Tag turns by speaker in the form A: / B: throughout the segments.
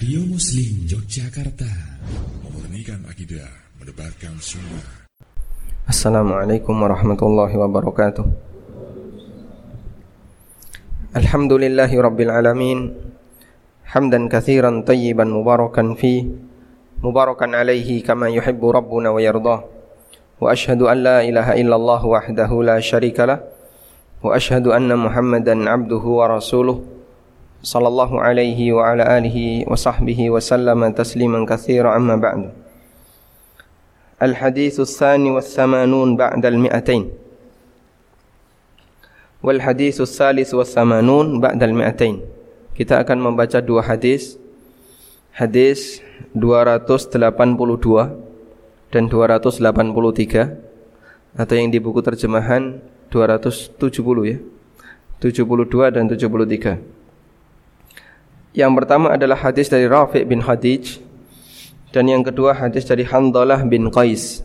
A: Radio Muslim Yogyakarta, memurnikan akidah, menebarkan sunnah.
B: Assalamualaikum warahmatullahi wabarakatuh. Alhamdulillahi rabbil alamin, hamdan katsiran tayyiban mubarakan fi, mubarakan alaihi kama yuhibbu rabbuna wa yardah. Wa ashhadu an la ilaha illallah wahdahu la syarikalah, wa ashhadu anna Muhammadan abduhu wa rasuluh, sallallahu alaihi wa ala alihi wa sahbihi wa sallama tasliman katsira, amma ba'du. Al-haditsu tsani was-samanun ba'dal mi'atain. Wal haditsu tsalis was-samanun ba'dal mi'atain. Kita akan membaca dua hadis. Hadis 282 dan 283, atau yang di buku terjemahan 270 ya. 72 dan 73. Yang pertama adalah hadis dari Rafi' bin Khadij, dan yang kedua hadis dari Handhalah bin Qais.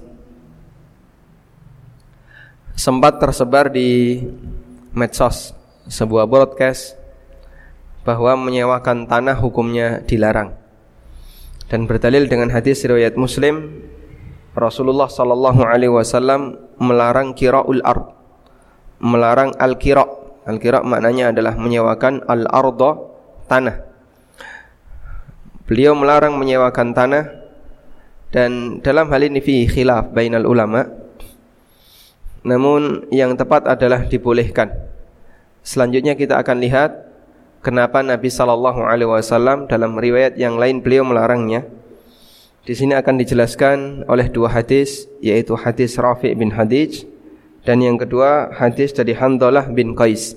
B: Sempat tersebar di medsos sebuah broadcast bahwa menyewakan tanah hukumnya dilarang, dan berdalil dengan hadis riwayat Muslim, Rasulullah sallallahu alaihi wasallam melarang qira'ul ard, melarang al-qira'. Al-qira' maknanya adalah menyewakan al-ardha, tanah. Beliau melarang menyewakan tanah, dan dalam hal ini fi khilaf bainal ulama. Namun yang tepat adalah dibolehkan. Selanjutnya kita akan lihat kenapa Nabi sallallahu alaihi wasallam dalam riwayat yang lain beliau melarangnya. Di sini akan dijelaskan oleh dua hadis, yaitu hadis Rafi' bin Khadij dan yang kedua hadis dari Handhalah bin Qais.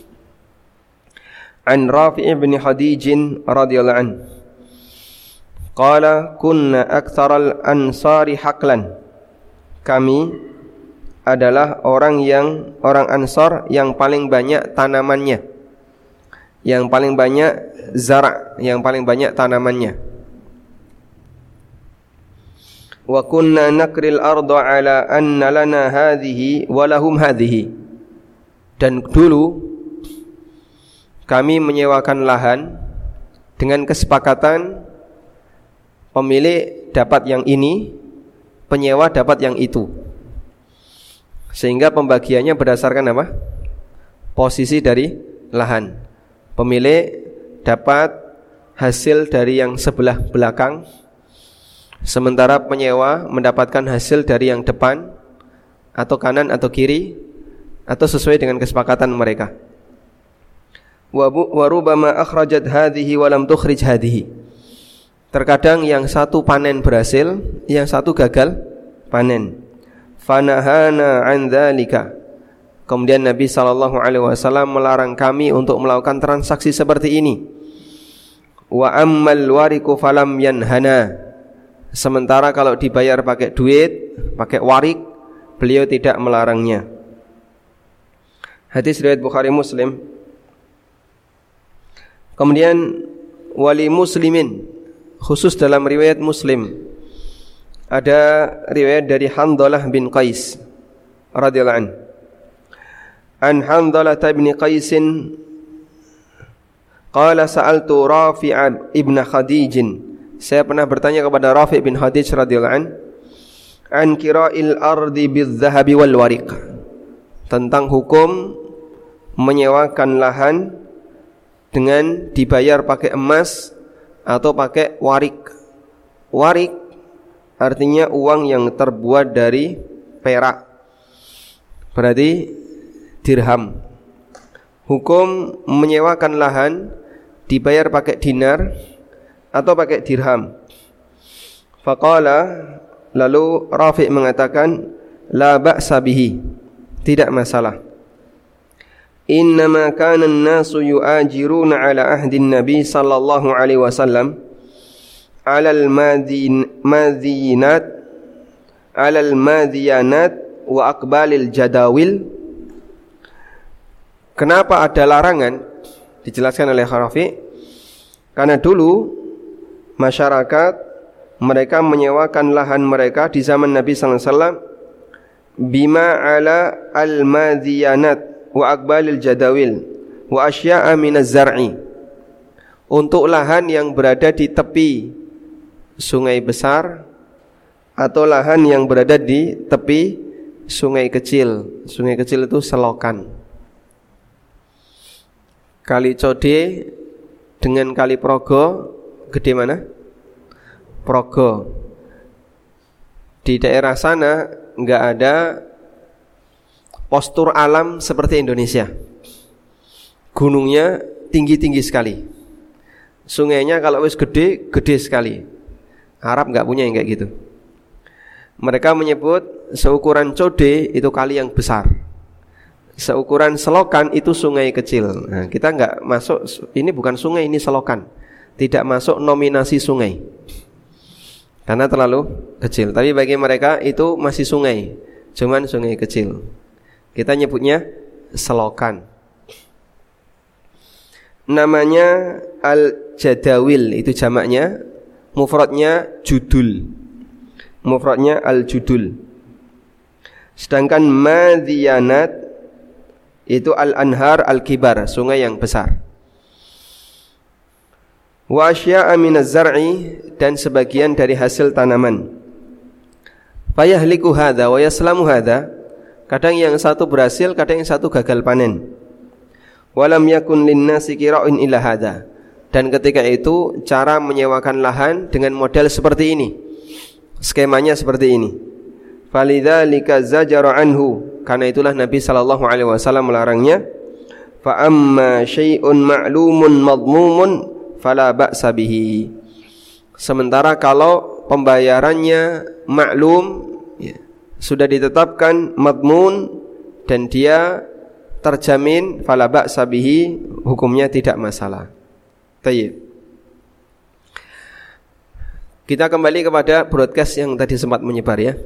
B: An Rafi' bin Khadij radhiyallahu anhu qala kunna aktsaral ansari haqlan. Kami adalah orang Ansar yang paling banyak tanamannya, yang paling banyak zara', yang paling banyak tanamannya. Wa kunna nakril arda ala anna lana hadhihi wa lahum hadhihi. Dan dulu kami menyewakan lahan dengan kesepakatan pemilik dapat yang ini, penyewa dapat yang itu. Sehingga pembagiannya berdasarkan apa? Posisi dari lahan. Pemilik dapat hasil dari yang sebelah belakang, sementara penyewa mendapatkan hasil dari yang depan, atau kanan atau kiri, atau sesuai dengan kesepakatan mereka. Wa rubama akhrajat hadhihi wa lam tukhrij hadhihi. Terkadang yang satu panen berhasil, yang satu gagal panen. Fanahana an dzalika. Kemudian Nabi sallallahu alaihi wasallam melarang kami untuk melakukan transaksi seperti ini. Wa ammal wariku falam yanhana. Sementara kalau dibayar pakai duit, pakai warik, beliau tidak melarangnya. Hadis riwayat Bukhari Muslim. Kemudian wali muslimin, khusus dalam riwayat Muslim ada riwayat dari Handhalah bin Qais radhiyallahu anhu. An Handhalah bin Qais qala sa'altu Rafi' ibn Khadij. Saya pernah bertanya kepada Rafi' bin Khadij radhiyallahu anhu an qira'il ardi bil-dhahabi wal wariq, tentang hukum menyewakan lahan dengan dibayar pakai emas atau pakai warik. Warik artinya uang yang terbuat dari perak, berarti dirham. Hukum menyewakan lahan dibayar pakai dinar atau pakai dirham. Faqala, lalu Rafi' mengatakan, la ba'sa bihi, tidak masalah. Innama kana an-nasu yu'ajiruna ala ahdi an-nabi sallallahu alaihi wasallam ala al-madinat ala al-madiyanat wa aqbalil jadawil. Kenapa ada larangan? Dijelaskan oleh Rafi', karena dulu masyarakat mereka menyewakan lahan mereka di zaman Nabi sallallahu alaihi wasallam bima ala al-madiyanat wa aqbalil jadawil wa asya'a minaz zar'i, untuk lahan yang berada di tepi sungai besar atau lahan yang berada di tepi sungai kecil. Sungai kecil itu selokan. Kali Code dengan Kali Progo gede mana? Progo. Di daerah sana enggak ada postur alam seperti Indonesia. Gunungnya tinggi-tinggi sekali. Sungainya kalau wis gede, gede sekali. Arab enggak punya yang kayak gitu. Mereka menyebut seukuran Code itu kali yang besar. Seukuran selokan itu sungai kecil. Nah, kita enggak masuk, ini bukan sungai, ini selokan. Tidak masuk nominasi sungai. Karena terlalu kecil. Tapi bagi mereka itu masih sungai, cuman sungai kecil. Kita nyebutnya selokan. Namanya al-jadawil, itu jamaknya. Mufradnya judul. Mufradnya al-judul. Sedangkan madhiyanat itu al-anhar al-kibar, sungai yang besar. Wa asya'a minaz zar'i, dan sebagian dari hasil tanaman. Fayahliku hadza wa yaslamu hadza, kadang yang satu berhasil, kadang yang satu gagal panen. Walam yakun linnasi qira'un illa hadza, dan ketika itu cara menyewakan lahan dengan model seperti ini. Skemanya seperti ini. Falidzalika zajara anhu, karena itulah Nabi sallallahu alaihi wasallam melarangnya. Fa amma syai'un ma'lumun madmumun fala ba'sa bihi. Sementara kalau pembayarannya maklum, ya, sudah ditetapkan madmun dan dia terjamin, fala ba'sa bihi, hukumnya tidak masalah. Tayyib. Kita kembali kepada broadcast yang tadi sempat menyebar ya.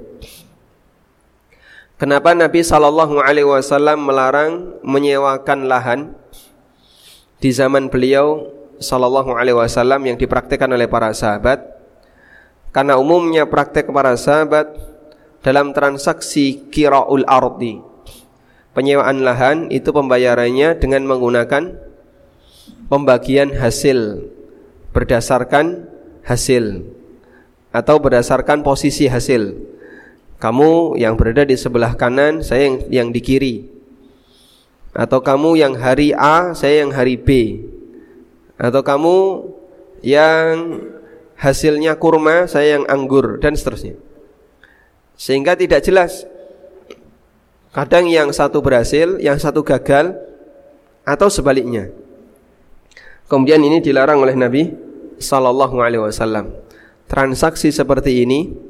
B: Kenapa Nabi sallallahu alaihi wasallam melarang menyewakan lahan di zaman beliau sallallahu alaihi wasallam yang dipraktikkan oleh para sahabat? Karena umumnya praktek para sahabat dalam transaksi qira'ul ardi, penyewaan lahan itu pembayarannya dengan menggunakan pembagian hasil berdasarkan hasil atau berdasarkan posisi hasil. Kamu yang berada di sebelah kanan, saya yang di kiri. Atau kamu yang hari A, saya yang hari B. Atau kamu yang hasilnya kurma, saya yang anggur, dan seterusnya. Sehingga tidak jelas. Kadang yang satu berhasil, yang satu gagal, atau sebaliknya. Kemudian ini dilarang oleh Nabi sallallahu alaihi wasallam. Transaksi seperti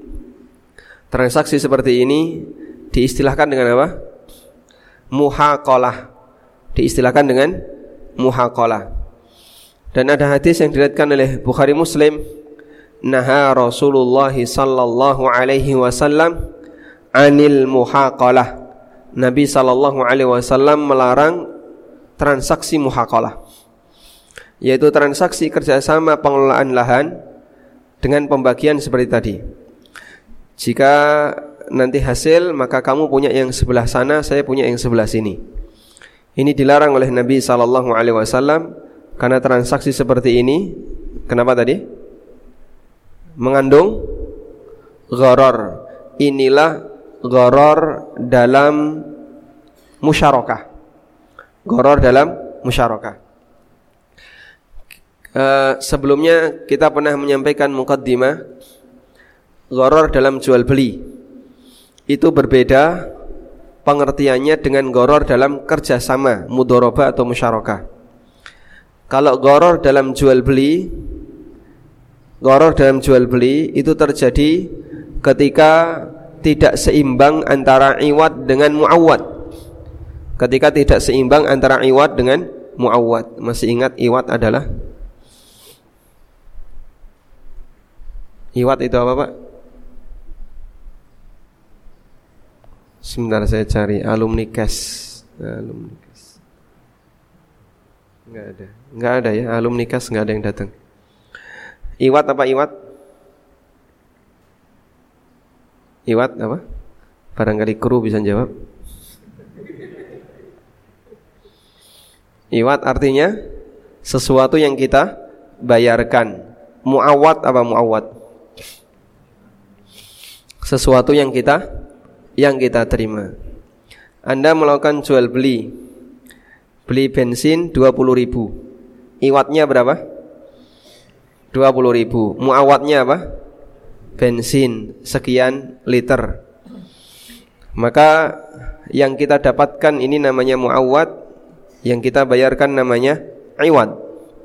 B: ini diistilahkan dengan apa? Muhaqalah. Diistilahkan dengan muhaqalah. Dan ada hadis yang diriwayatkan oleh Bukhari Muslim, naha Rasulullah sallallahu alaihi wasallam anil muhaqalah. Nabi sallallahu alaihi wasallam melarang transaksi muhaqalah, yaitu transaksi kerjasama pengelolaan lahan dengan pembagian seperti tadi. Jika nanti hasil, maka kamu punya yang sebelah sana, saya punya yang sebelah sini. Ini dilarang oleh Nabi sallallahu alaihi wasallam karena transaksi seperti ini, kenapa tadi? Mengandung gharar. Inilah gharar dalam musyarakah. Gharar dalam musyarakah. Sebelumnya kita pernah menyampaikan muqaddimah. Gharar dalam jual beli itu berbeda pengertiannya dengan gharar dalam kerjasama, mudharabah atau musyarakah. Kalau gharar dalam jual beli itu terjadi ketika tidak seimbang antara iwad dengan muawwad. Ketika tidak seimbang antara iwad dengan muawwad. Masih ingat iwad adalah? Iwad itu apa, Pak? Sebentar saya cari. Alumni cash. Enggak ada ya, alumni cash enggak ada yang datang. Iwat apa iwat? Iwat apa? Barangkali kru bisa jawab. Iwat artinya sesuatu yang kita bayarkan. Muawad apa muawad? Sesuatu yang kita terima. Anda melakukan jual beli bensin 20.000. Iwatnya berapa? 20.000. Muawadnya apa? Bensin sekian liter. Maka yang kita dapatkan ini namanya muawad, yang kita bayarkan namanya iwad.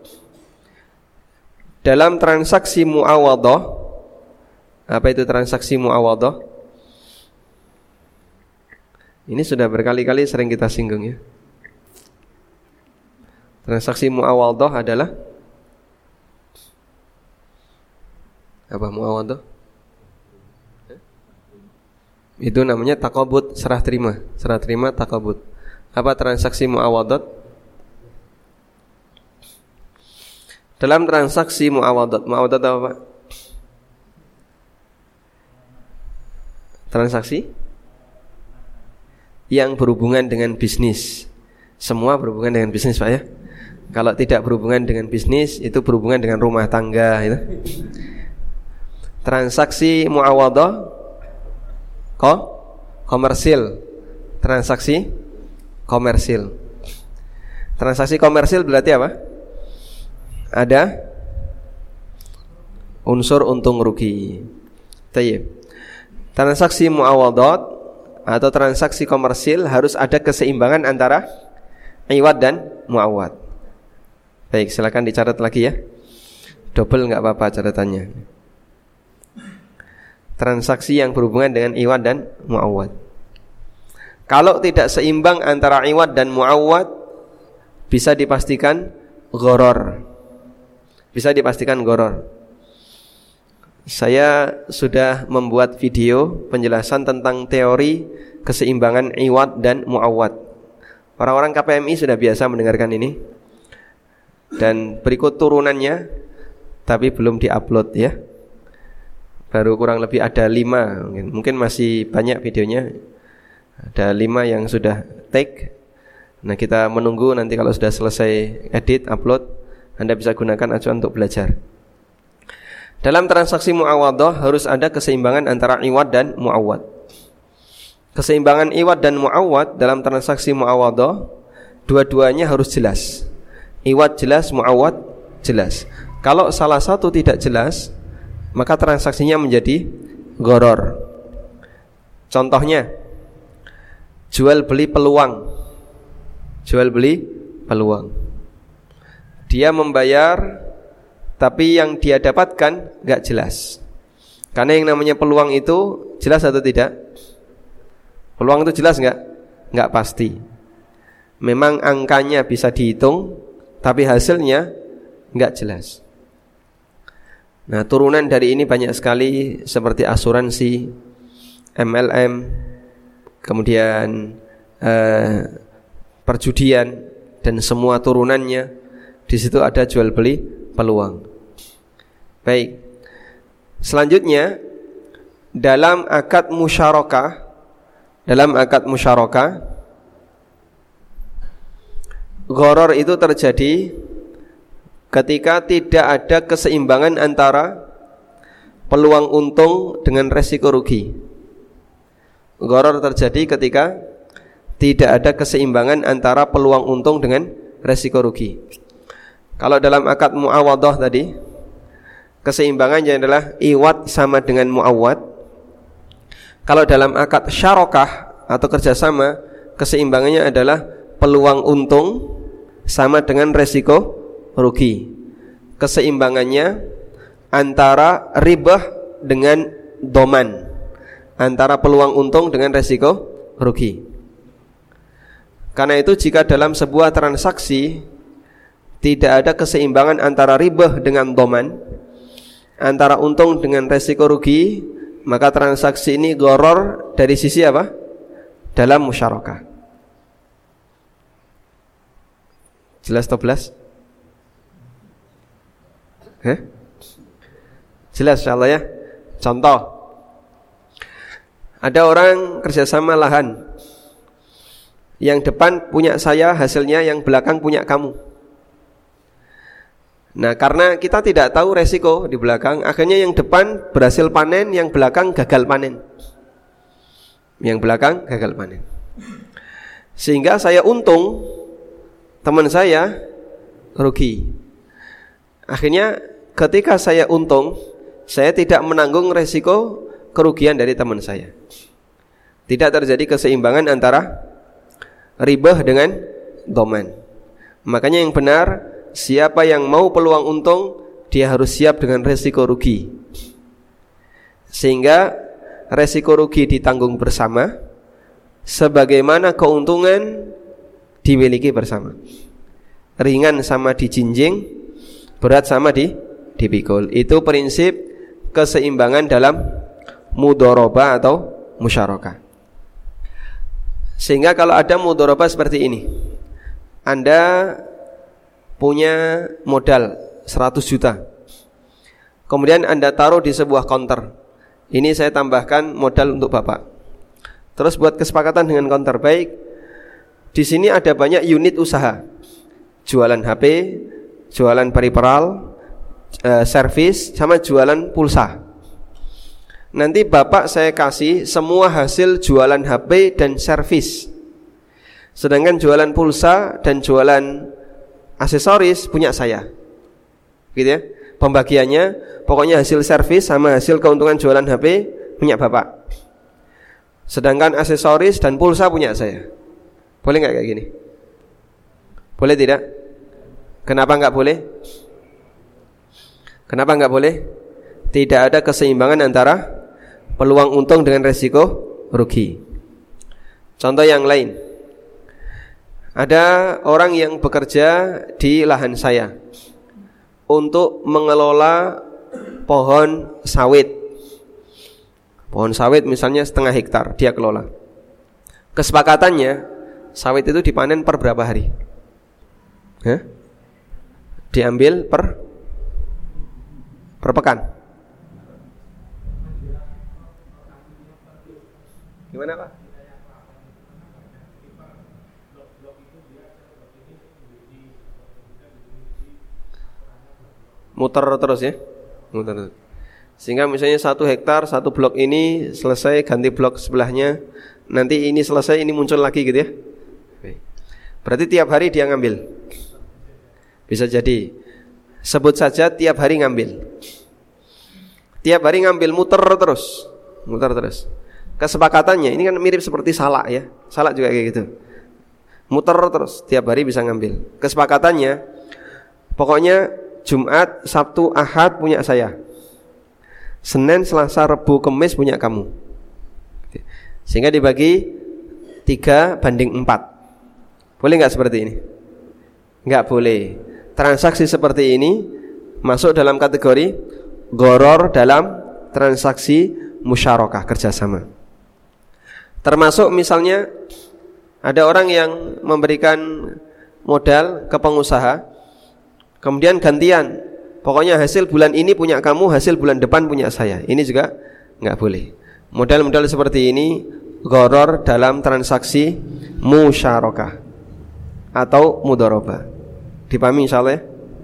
B: Dalam transaksi muawadhah, apa itu transaksi muawadhah? Ini sudah berkali-kali sering kita singgung ya. Transaksi muawadhah adalah apa muawadhah? Itu namanya taqabud, serah terima taqabud. Apa transaksi muawadhah? Dalam transaksi muawadhat apa Pak? Transaksi yang berhubungan dengan bisnis. Semua berhubungan dengan bisnis Pak ya. Kalau tidak berhubungan dengan bisnis, itu berhubungan dengan rumah tangga itu. Transaksi muawadhah komersil. Transaksi komersil. Transaksi komersil berarti apa? Ada unsur untung rugi. Tayyib. Transaksi muawadhat atau transaksi komersil harus ada keseimbangan antara iwad dan muawad. Baik, silakan dicatat lagi ya. Double enggak apa-apa catatannya. Transaksi yang berhubungan dengan iwad dan muawad. Kalau tidak seimbang antara iwad dan muawad, bisa dipastikan gharar. Bisa dipastikan gharar. Saya sudah membuat video penjelasan tentang teori keseimbangan iwad dan muawad. Orang-orang KPMI sudah biasa mendengarkan ini. Dan berikut turunannya, tapi belum diupload ya. Baru kurang lebih ada 5. Mungkin masih banyak videonya. Ada 5 yang sudah take. Nah, kita menunggu nanti kalau sudah selesai edit, upload, Anda bisa gunakan acuan untuk belajar. Dalam transaksi muawadhah harus ada keseimbangan antara iwad dan muawad. Keseimbangan iwad dan muawad dalam transaksi muawadhah, dua-duanya harus jelas. Iwad jelas, muawad jelas. Kalau salah satu tidak jelas, maka transaksinya menjadi gharar. Contohnya, jual beli peluang. Dia membayar, tapi yang dia dapatkan gak jelas. Karena yang namanya peluang itu jelas atau tidak? Peluang itu jelas gak? Gak pasti. Memang angkanya bisa dihitung, tapi hasilnya gak jelas. Nah, turunan dari ini banyak sekali, seperti asuransi, MLM, kemudian perjudian, dan semua turunannya. Di situ ada jual beli peluang. Baik. Selanjutnya, dalam akad musyarakah, gharar itu terjadi ketika tidak ada keseimbangan antara peluang untung dengan resiko rugi. Gharar terjadi ketika tidak ada keseimbangan antara peluang untung dengan resiko rugi. Kalau dalam akad muawadhah tadi, keseimbangannya adalah iwad sama dengan muawad. Kalau dalam akad syarakah atau kerjasama, keseimbangannya adalah peluang untung sama dengan resiko rugi. Keseimbangannya antara ribah dengan doman, antara peluang untung dengan resiko rugi. Karena itu jika dalam sebuah transaksi tidak ada keseimbangan antara ribah dengan doman, antara untung dengan resiko rugi, maka transaksi ini gharar dari sisi apa? Dalam musyarakah. Jelas atau belas? Jelas insyaallah ya. Contoh, ada orang kerjasama lahan, yang depan punya saya hasilnya, yang belakang punya kamu. Nah, karena kita tidak tahu resiko di belakang, akhirnya yang depan berhasil panen, yang belakang gagal panen. Yang belakang gagal panen. Sehingga saya untung, teman saya rugi. Akhirnya ketika saya untung, saya tidak menanggung resiko kerugian dari teman saya. Tidak terjadi keseimbangan antara ribah dengan doman. Makanya yang benar, siapa yang mau peluang untung, dia harus siap dengan resiko rugi. Sehingga resiko rugi ditanggung bersama, sebagaimana keuntungan dimiliki bersama. Ringan sama dijinjing, berat sama dipikul. Itu prinsip keseimbangan dalam mudharabah atau musyarakah. Sehingga kalau ada mudharabah seperti ini, Anda punya modal 100 juta, kemudian Anda taruh di sebuah counter. Ini saya tambahkan modal untuk Bapak. Terus buat kesepakatan dengan counter, baik, di sini ada banyak unit usaha, jualan HP, jualan peripheral, servis, sama jualan pulsa. Nanti Bapak saya kasih semua hasil jualan HP dan servis. Sedangkan jualan pulsa dan jualan aksesoris punya saya. Gitu ya. Pembagiannya pokoknya hasil servis sama hasil keuntungan jualan HP punya Bapak. Sedangkan aksesoris dan pulsa punya saya. Boleh enggak kayak gini? Boleh tidak? Kenapa enggak boleh? Kenapa enggak boleh? Tidak ada keseimbangan antara peluang untung dengan resiko rugi. Contoh yang lain. Ada orang yang bekerja di lahan saya untuk mengelola pohon sawit. Pohon sawit misalnya 0,5 hektar dia kelola. Kesepakatannya sawit itu dipanen per berapa hari? Diambil per pekan. Gimana Pak? Muter terus ya, muter. Sehingga misalnya 1 hektar, 1 blok ini selesai, ganti blok sebelahnya, nanti ini selesai, ini muncul lagi gitu ya. Berarti tiap hari dia ngambil. Bisa jadi, sebut saja tiap hari ngambil. Tiap hari ngambil, muter terus. Kesepakatannya ini kan mirip seperti salak ya. Salak juga kayak gitu. Muter terus, tiap hari bisa ngambil. Kesepakatannya, pokoknya Jumat, Sabtu, Ahad punya saya. Senin, Selasa, Rabu, Kamis punya kamu. Sehingga dibagi 3:4. Boleh enggak seperti ini? Enggak boleh. Transaksi seperti ini masuk dalam kategori gharar dalam transaksi musyarakah, kerjasama. Termasuk misalnya ada orang yang memberikan modal ke pengusaha, kemudian gantian, pokoknya hasil bulan ini punya kamu, hasil bulan depan punya saya. Ini juga enggak boleh. Modal-modal seperti ini gharar dalam transaksi musyarakah atau mudharabah. Dipahami insyaallah ya?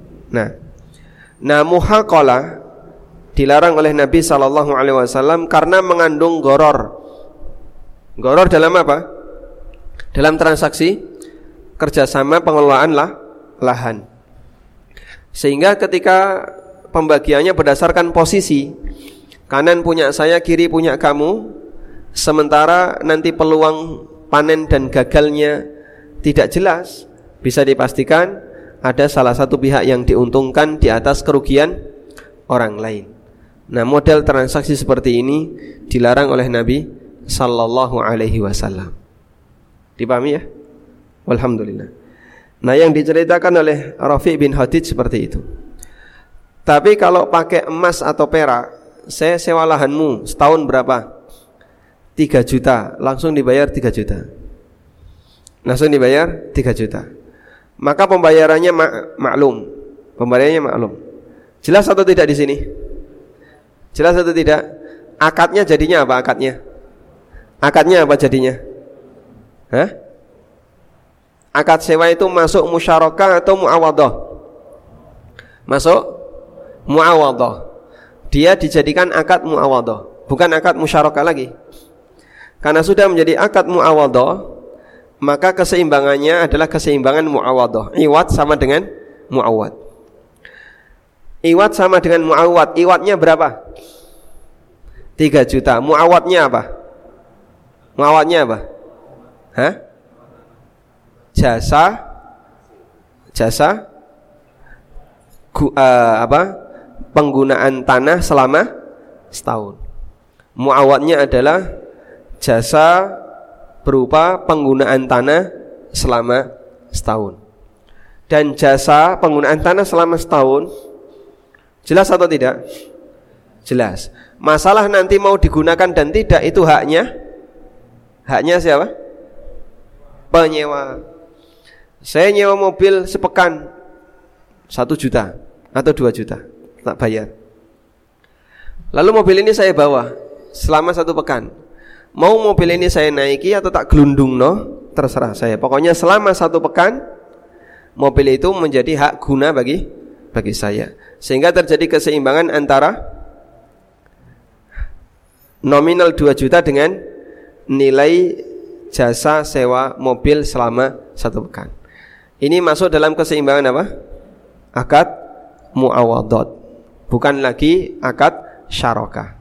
B: Nah, muhaqalah dilarang oleh Nabi SAW karena mengandung gharar. Gharar dalam apa? Dalam transaksi kerjasama pengelolaan lahan. Sehingga ketika pembagiannya berdasarkan posisi, kanan punya saya, kiri punya kamu, sementara nanti peluang panen dan gagalnya tidak jelas, bisa dipastikan ada salah satu pihak yang diuntungkan di atas kerugian orang lain. Nah, model transaksi seperti ini dilarang oleh Nabi sallallahu alaihi wasallam. Dipahami ya? Walhamdulillah. Nah, yang diceritakan oleh Rafi' bin Hadid seperti itu. Tapi kalau pakai emas atau perak, saya sewa lahanmu setahun berapa? 3 juta, langsung dibayar 3 juta. Langsung dibayar 3 juta. Maka pembayarannya maklum. Pembayarannya maklum. Jelas atau tidak di sini? Jelas atau tidak? Akadnya jadinya apa akadnya? Akadnya apa jadinya? Akad sewa itu masuk musyarakah atau muawadhah? Masuk muawadhah. Dia dijadikan akad muawadhah, bukan akad musyarakah lagi. Karena sudah menjadi akad muawadhah, maka keseimbangannya adalah keseimbangan muawadhah. Iwad sama dengan muawad. Iwad sama dengan muawad. Iwadnya berapa? 3 juta. Muawadnya apa? Muawadnya apa? Hah? Jasa penggunaan tanah selama setahun. Muawadnya adalah jasa berupa penggunaan tanah selama setahun. Dan jasa penggunaan tanah selama setahun jelas atau tidak? Jelas. Masalah nanti mau digunakan dan tidak, itu haknya siapa? Penyewa. Saya nyewa mobil sepekan 1 juta atau 2 juta, tak bayar. Lalu mobil ini saya bawa selama 1 pekan. Mau mobil ini saya naiki atau tak gelundung, terserah saya. Pokoknya selama 1 pekan mobil itu menjadi hak guna bagi saya. Sehingga terjadi keseimbangan antara nominal 2 juta dengan nilai jasa sewa mobil selama 1 pekan. Ini masuk dalam keseimbangan apa? Akad muawadhat, bukan lagi akad syarakah.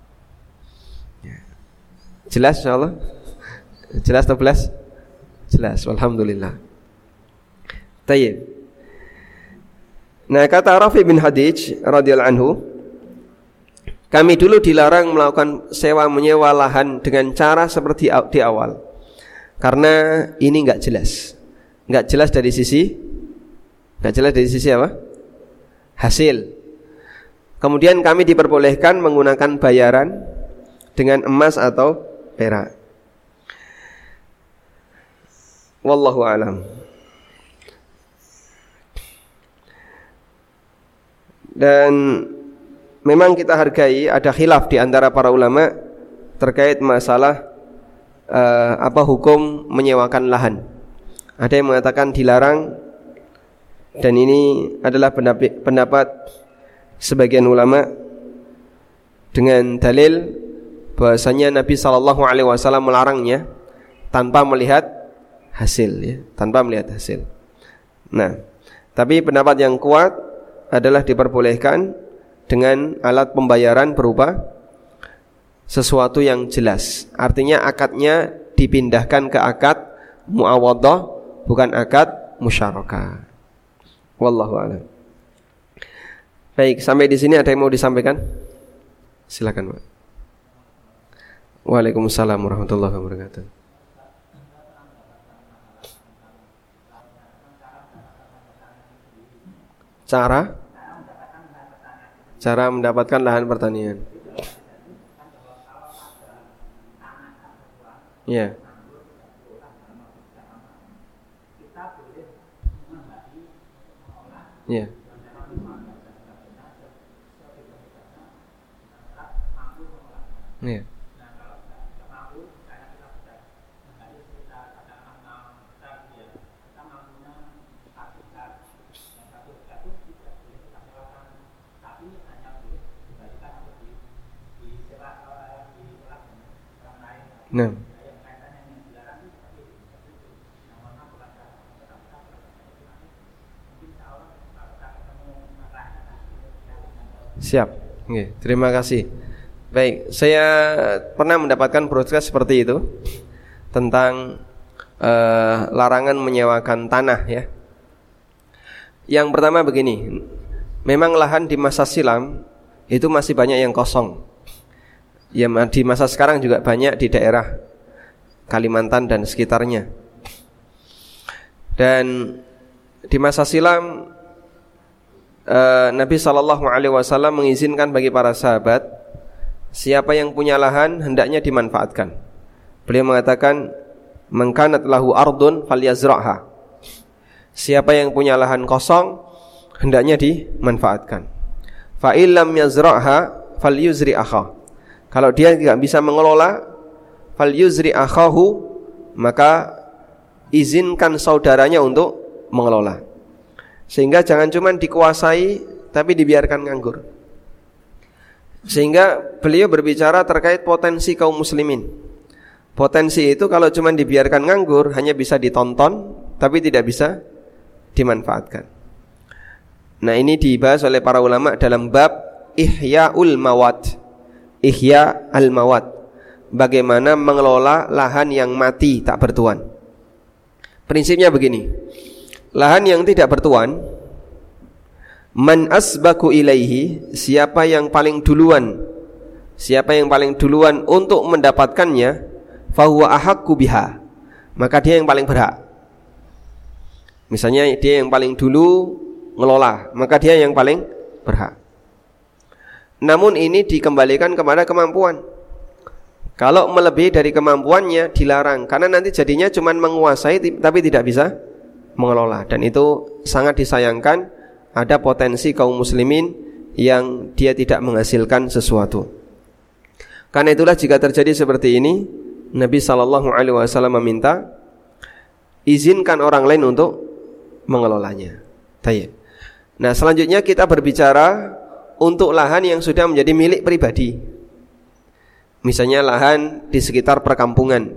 B: Jelas insyaallah? Jelas atau belas? Jelas, alhamdulillah. Tayyib. Nah, kata Rafi bin Hadij radhiyallahu anhu, kami dulu dilarang melakukan sewa menyewa lahan dengan cara seperti di awal, karena ini enggak jelas. Enggak jelas dari sisi apa? Hasil. Kemudian kami diperbolehkan menggunakan bayaran dengan emas atau perak. Wallahu a'lam. Dan memang kita hargai ada khilaf di antara para ulama terkait masalah hukum menyewakan lahan. Ada yang mengatakan dilarang, dan ini adalah pendapat sebagian ulama dengan dalil bahwasanya Nabi SAW melarangnya tanpa melihat hasil, ya, tanpa melihat hasil. Nah, tapi pendapat yang kuat adalah diperbolehkan dengan alat pembayaran berupa sesuatu yang jelas. Artinya akadnya dipindahkan ke akad muawadhah, bukan akad musyarakah. Wallahu a'lam. Baik, sampai di sini ada yang mau disampaikan? Silakan, Pak. Waalaikumsalam warahmatullahi wabarakatuh. Cara mendapatkan lahan pertanian. Ya. Ya. Ya. Nah. Siap. Oke, terima kasih. Baik, saya pernah mendapatkan broadcast seperti itu tentang larangan menyewakan tanah, ya. Yang pertama begini, memang lahan di masa silam itu masih banyak yang kosong. Ya, di masa sekarang juga banyak di daerah Kalimantan dan sekitarnya. Dan di masa silam Nabi SAW mengizinkan bagi para sahabat, siapa yang punya lahan hendaknya dimanfaatkan. Beliau mengatakan, "Man kanat lahu ardun falyazra'ha." Siapa yang punya lahan kosong hendaknya dimanfaatkan. Fa illam yazra'ha falyuzri akha. Kalau dia tidak bisa mengelola, falyuzri akhahu, maka izinkan saudaranya untuk mengelola. Sehingga jangan cuma dikuasai tapi dibiarkan nganggur. Sehingga beliau berbicara terkait potensi kaum muslimin. Potensi itu kalau cuma dibiarkan nganggur hanya bisa ditonton tapi tidak bisa dimanfaatkan. Nah, ini dibahas oleh para ulama dalam bab Ihya'ul Mawat. Ihya al-Mawat. Bagaimana mengelola lahan yang mati tak bertuan. Prinsipnya begini. Lahan yang tidak bertuan, man asbaku ilaihi, siapa yang paling duluan untuk mendapatkannya, fahuwa ahaqqu biha, maka dia yang paling berhak. Misalnya dia yang paling dulu ngelola, maka dia yang paling berhak. Namun ini dikembalikan kepada kemampuan. Kalau melebihi dari kemampuannya dilarang, karena nanti jadinya cuma menguasai tapi tidak bisa mengelola. Dan itu sangat disayangkan, ada potensi kaum muslimin yang dia tidak menghasilkan sesuatu. Karena itulah jika terjadi seperti ini, Nabi SAW meminta izinkan orang lain untuk mengelolanya. Baik. Nah, selanjutnya kita berbicara untuk lahan yang sudah menjadi milik pribadi. Misalnya lahan di sekitar perkampungan.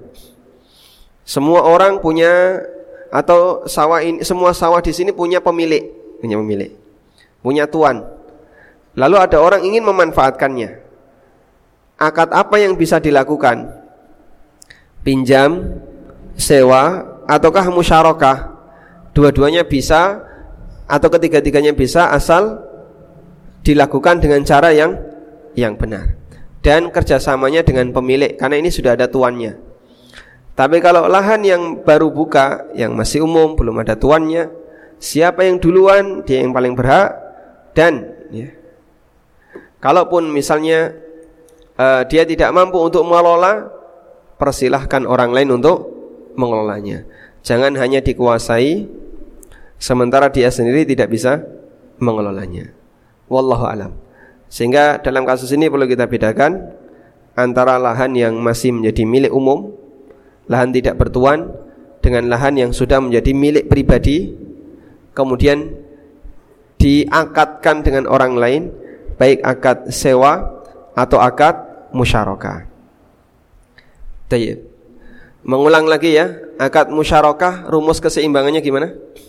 B: Semua orang punya, atau sawah ini, semua sawah di sini punya pemilik, punya tuan. Lalu ada orang ingin memanfaatkannya. Akad apa yang bisa dilakukan? Pinjam, sewa, ataukah musyarakah? Dua-duanya bisa atau ketiga-tiganya bisa, asal dilakukan dengan cara yang benar dan kerjasamanya dengan pemilik, karena ini sudah ada tuannya. Tapi kalau lahan yang baru buka, yang masih umum, belum ada tuannya, siapa yang duluan, dia yang paling berhak. Dan kalaupun misalnya dia tidak mampu untuk mengelola, persilahkan orang lain untuk mengelolanya. Jangan hanya dikuasai sementara dia sendiri tidak bisa mengelolanya. Wallahu alam. Sehingga dalam kasus ini perlu kita bedakan antara lahan yang masih menjadi milik umum, lahan tidak bertuan, dengan lahan yang sudah menjadi milik pribadi, kemudian diakadkan dengan orang lain, baik akad sewa atau akad musyarakah. Baik. Mengulang lagi ya, akad musyarakah, rumus keseimbangannya gimana?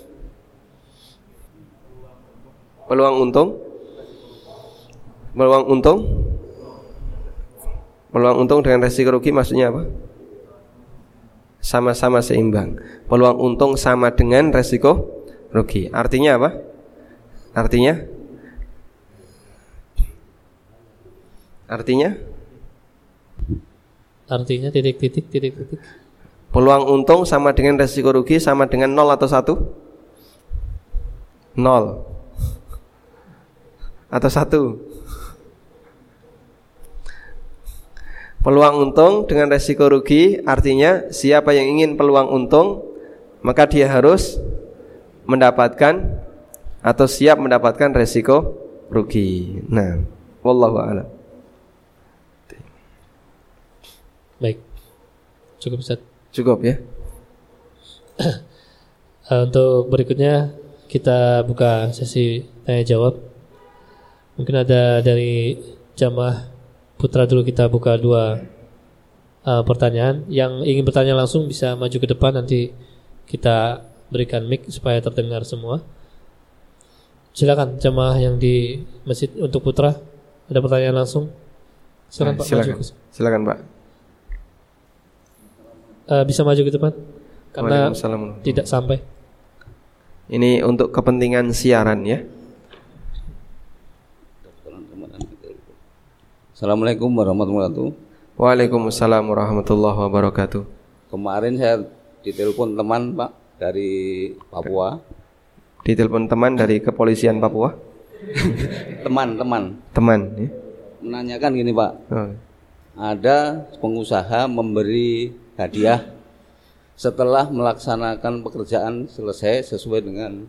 B: Peluang untung dengan resiko rugi maksudnya apa? Sama-sama seimbang. Peluang untung sama dengan resiko rugi. Artinya apa? Artinya titik. Peluang untung sama dengan resiko rugi sama dengan 0 atau 1? 0 atau 1? Peluang untung dengan resiko rugi artinya siapa yang ingin peluang untung, maka dia harus mendapatkan atau siap mendapatkan resiko rugi. Nah, wallahu a'lam.
C: Baik. Cukup Ustaz.
B: Cukup ya.
C: Untuk berikutnya kita buka sesi tanya jawab. Mungkin ada dari jamaah putra dulu, kita buka 2 pertanyaan. Yang ingin bertanya langsung bisa maju ke depan, nanti kita berikan mic supaya terdengar semua. Silakan jamaah yang di masjid untuk putra, ada pertanyaan langsung. Silakan Pak.
B: Silakan Pak.
C: Bisa maju ke depan karena tidak sampai.
B: Ini untuk kepentingan siaran ya.
D: Assalamualaikum warahmatullahi wabarakatuh.
B: Waalaikumsalam warahmatullahi wabarakatuh.
D: Kemarin saya ditelepon teman Pak dari Papua.
B: Ditelepon teman dari kepolisian Papua?
D: Teman
B: ya?
D: Menanyakan gini Pak. Ada pengusaha memberi hadiah setelah melaksanakan pekerjaan selesai sesuai dengan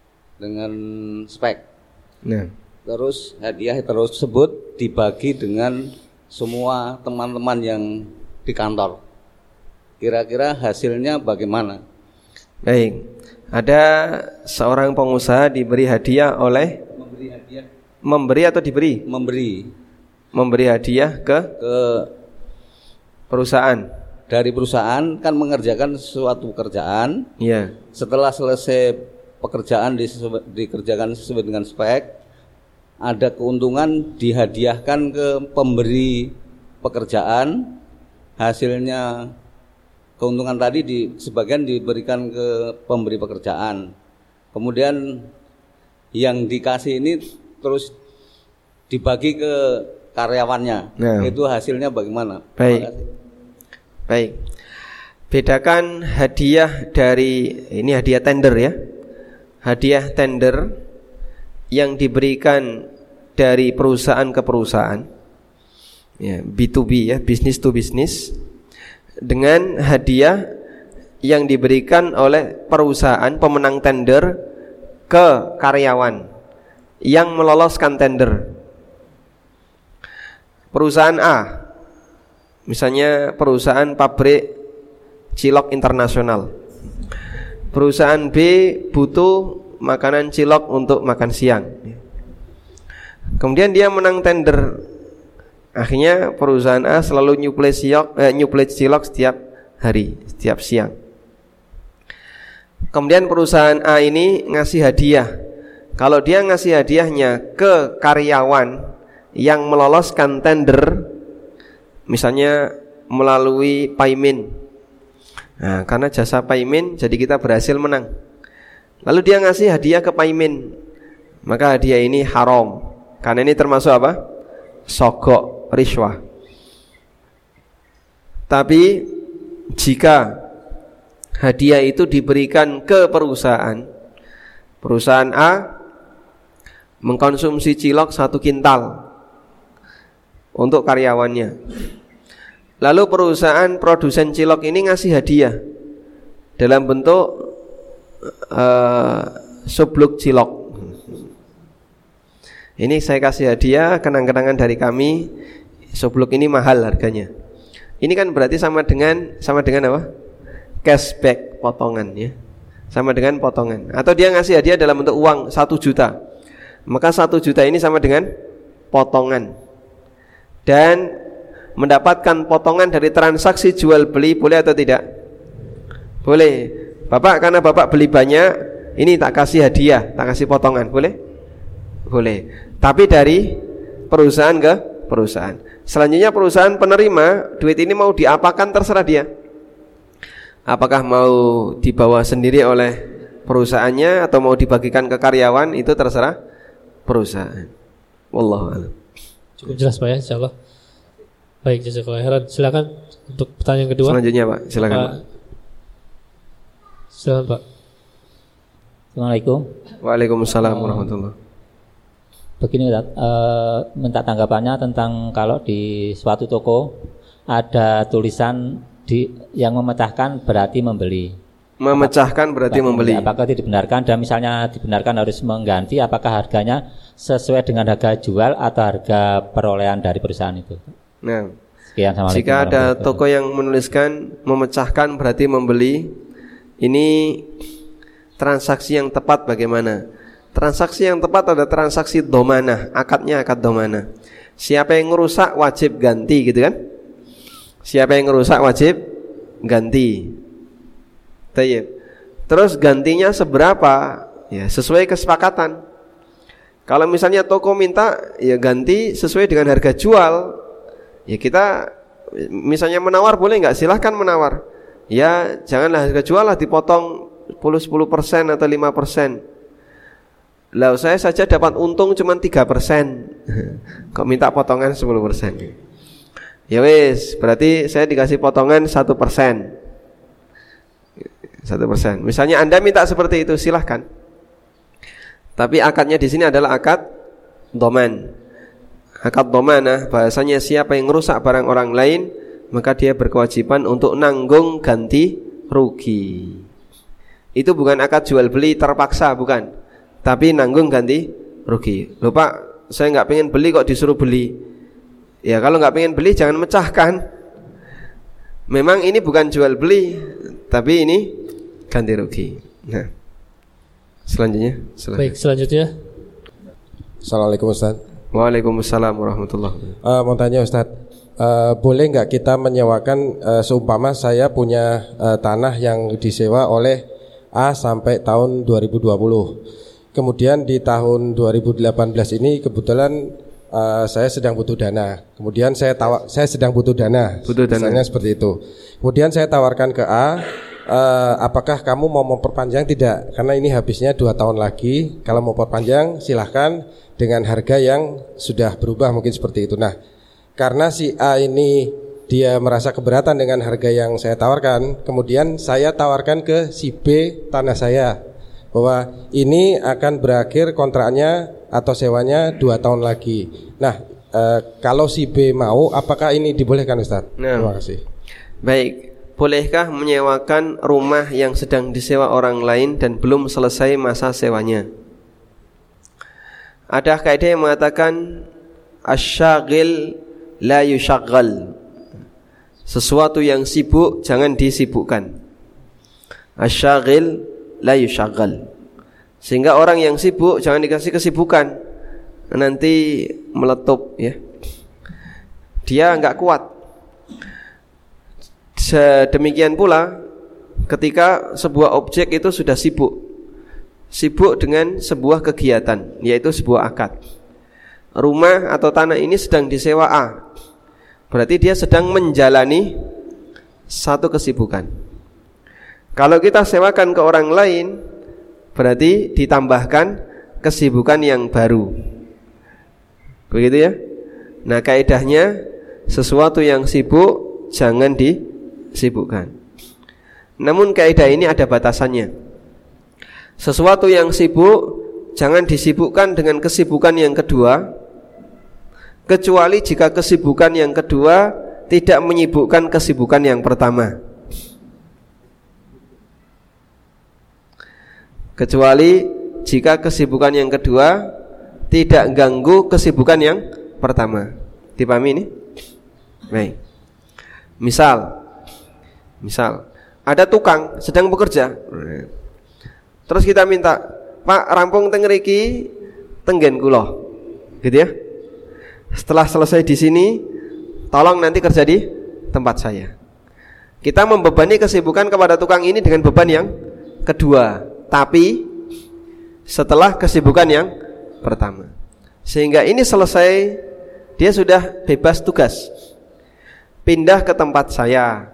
D: spek.
B: Nah.
D: Terus hadiah tersebut dibagi dengan semua teman-teman yang di kantor. Kira-kira hasilnya bagaimana?
B: Baik. Ada seorang pengusaha diberi hadiah oleh Memberi atau diberi? Memberi hadiah ke perusahaan.
D: Dari perusahaan kan mengerjakan suatu pekerjaan.
B: Iya.
D: Setelah selesai pekerjaan dikerjakan sesuai dengan spek, ada keuntungan dihadiahkan ke pemberi pekerjaan. Hasilnya keuntungan tadi sebagian diberikan ke pemberi pekerjaan. Kemudian yang dikasih ini terus dibagi ke karyawannya.
B: Nah.
D: Itu hasilnya bagaimana?
B: Baik. Bedakan hadiah dari, ini hadiah tender ya. Hadiah tender yang diberikan dari perusahaan ke perusahaan, ya, B2B ya, business to business, dengan hadiah yang diberikan oleh perusahaan pemenang tender ke karyawan yang meloloskan tender. Perusahaan A, misalnya perusahaan pabrik cilok internasional. Perusahaan B butuh makanan cilok untuk makan siang. Kemudian dia menang tender. Akhirnya perusahaan A selalu nyuplai cilok setiap hari, setiap siang. Kemudian perusahaan A ini ngasih hadiah. Kalau dia ngasih hadiahnya ke karyawan yang meloloskan tender, misalnya melalui payment. Nah, karena jasa payment jadi kita berhasil menang. Lalu dia ngasih hadiah ke payment, maka hadiah ini haram. Karena ini termasuk apa? Sogok, riswah. Tapi jika hadiah itu diberikan ke perusahaan A mengkonsumsi cilok 1 kintal untuk karyawannya. Lalu perusahaan produsen cilok ini ngasih hadiah dalam bentuk subluk cilok. Ini saya kasih hadiah kenang-kenangan dari kami. Subluk ini mahal harganya. Ini kan berarti sama dengan apa? Cashback, potongan ya. Sama dengan potongan. Atau dia ngasih hadiah dalam bentuk uang 1 juta. Maka 1 juta ini sama dengan potongan. Dan mendapatkan potongan dari transaksi jual beli boleh atau tidak? Boleh. Bapak, karena Bapak beli banyak, ini tak kasih hadiah, tak kasih potongan, boleh? Boleh. Tapi dari perusahaan ke perusahaan. Selanjutnya perusahaan penerima duit ini mau diapakan terserah dia. Apakah mau dibawa sendiri oleh perusahaannya atau mau dibagikan ke karyawan, itu terserah perusahaan. Wallahu a'lam.
C: Cukup jelas Pak ya, insyaallah. Baik, jazakallahu khairan. Silakan untuk pertanyaan kedua.
B: Selanjutnya Pak, silakan Pak.
C: Silakan Pak.
E: Assalamualaikum.
B: Waalaikumsalam warahmatullahi.
E: Begini, minta tanggapannya tentang kalau di suatu toko ada tulisan yang memecahkan berarti membeli.
B: Memecahkan berarti membeli.
E: Apakah itu dibenarkan? Dan misalnya dibenarkan harus mengganti, apakah harganya sesuai dengan harga jual atau harga perolehan dari perusahaan itu?
B: Nah,
E: sekian,
B: jika ada toko yang menuliskan memecahkan berarti membeli, ini transaksi yang tepat bagaimana? Transaksi yang tepat ada transaksi domanah, akadnya akad domanah. Siapa yang ngerusak wajib ganti, gitu kan? Siapa yang ngerusak wajib ganti. Tayyib. Terus gantinya seberapa? Ya, sesuai kesepakatan. Kalau misalnya toko minta ya ganti sesuai dengan harga jual, ya kita misalnya menawar boleh nggak? Silahkan menawar. Ya janganlah harga jual lah dipotong 10% atau 5%. Lah saya saja dapat untung cuma 3%. Kok minta potongan 10%? Ya wis, berarti saya dikasih potongan 1%. 1%. Misalnya Anda minta seperti itu, silahkan. Tapi akadnya di sini adalah akad doman. Akad domanah bahasanya siapa yang merusak barang orang lain, maka dia berkewajiban untuk nanggung ganti rugi. Itu bukan akad jual beli terpaksa, bukan. Tapi nanggung ganti rugi. Loh Pak, saya nggak pengen beli kok disuruh beli. Ya kalau nggak pengen beli jangan mecahkan. Memang ini bukan jual beli, tapi ini ganti rugi. Nah, selanjutnya.
C: Baik, selanjutnya.
F: Assalamualaikum Ustaz.
B: Waalaikumsalam warahmatullahi wabarakatuh.
F: Mau tanya Ustaz, boleh nggak kita menyewakan seumpama saya punya tanah yang disewa oleh A sampai tahun 2020. Kemudian di tahun 2018 ini kebetulan saya sedang butuh dana. Kemudian saya sedang butuh dana. Misalnya seperti itu. Kemudian saya tawarkan ke A, apakah kamu mau memperpanjang? Tidak, karena ini habisnya 2 tahun lagi. Kalau mau perpanjang silahkan dengan harga yang sudah berubah, mungkin seperti itu. Nah, karena si A ini dia merasa keberatan dengan harga yang saya tawarkan, kemudian saya tawarkan ke si B tanah saya bahwa ini akan berakhir kontraknya atau sewanya 2 tahun lagi. Nah, kalau si B mau, apakah ini dibolehkan Ustaz? Terima kasih.
B: Baik, bolehkah menyewakan rumah yang sedang disewa orang lain dan belum selesai masa sewanya? Ada kaidah yang mengatakan asy-syaghil la yusyagghal. Sesuatu yang sibuk jangan disibukkan. Asy-syaghil la yusyagghal. Sehingga orang yang sibuk jangan dikasih kesibukan, nanti meletup ya. Dia enggak kuat. Sedemikian pula ketika sebuah objek itu sudah sibuk dengan sebuah kegiatan, yaitu sebuah akad. Rumah atau tanah ini sedang disewa A, berarti dia sedang menjalani satu kesibukan. Kalau kita sewakan ke orang lain, berarti ditambahkan kesibukan yang baru. Begitu ya. Nah, kaidahnya sesuatu yang sibuk jangan disibukkan. Namun kaidah ini ada batasannya. Sesuatu yang sibuk jangan disibukkan dengan kesibukan yang kedua, kecuali jika kesibukan yang kedua tidak menyibukkan kesibukan yang pertama. Kecuali jika kesibukan yang kedua tidak ganggu kesibukan yang pertama. Dipahami ini? Baik. Misal ada tukang sedang bekerja. Terus kita minta, "Pak, rampung teng mriki tenggen kula." Gitu ya. Setelah selesai di sini, tolong nanti kerja di tempat saya. Kita membebani kesibukan kepada tukang ini dengan beban yang kedua, tapi setelah kesibukan yang pertama. Sehingga ini selesai, dia sudah bebas tugas. Pindah ke tempat saya.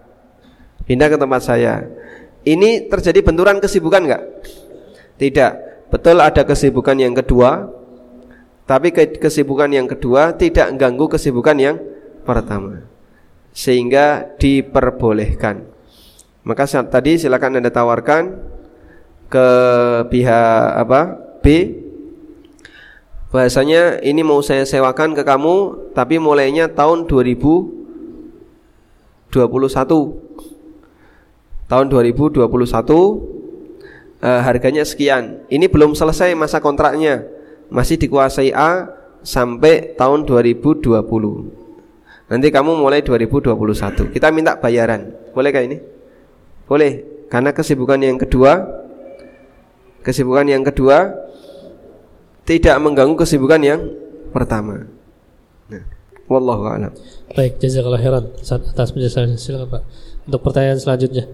B: Ini terjadi benturan kesibukan enggak? Tidak. Betul ada kesibukan yang kedua, tapi kesibukan yang kedua tidak mengganggu kesibukan yang pertama, sehingga diperbolehkan. Maka tadi silakan Anda tawarkan ke pihak B, bahasanya ini mau saya sewakan ke kamu, tapi mulainya tahun 2021. Tahun 2021 harganya sekian. Ini belum selesai masa kontraknya, masih dikuasai A sampai tahun 2020. Nanti kamu mulai 2021. Kita minta bayaran. Bolehkah ini? Boleh, karena kesibukan yang kedua tidak mengganggu kesibukan yang pertama. Nah, wallahu a'lam.
C: Baik, jazakallahu khairan atas penjelasan. Silakan Pak untuk pertanyaan selanjutnya.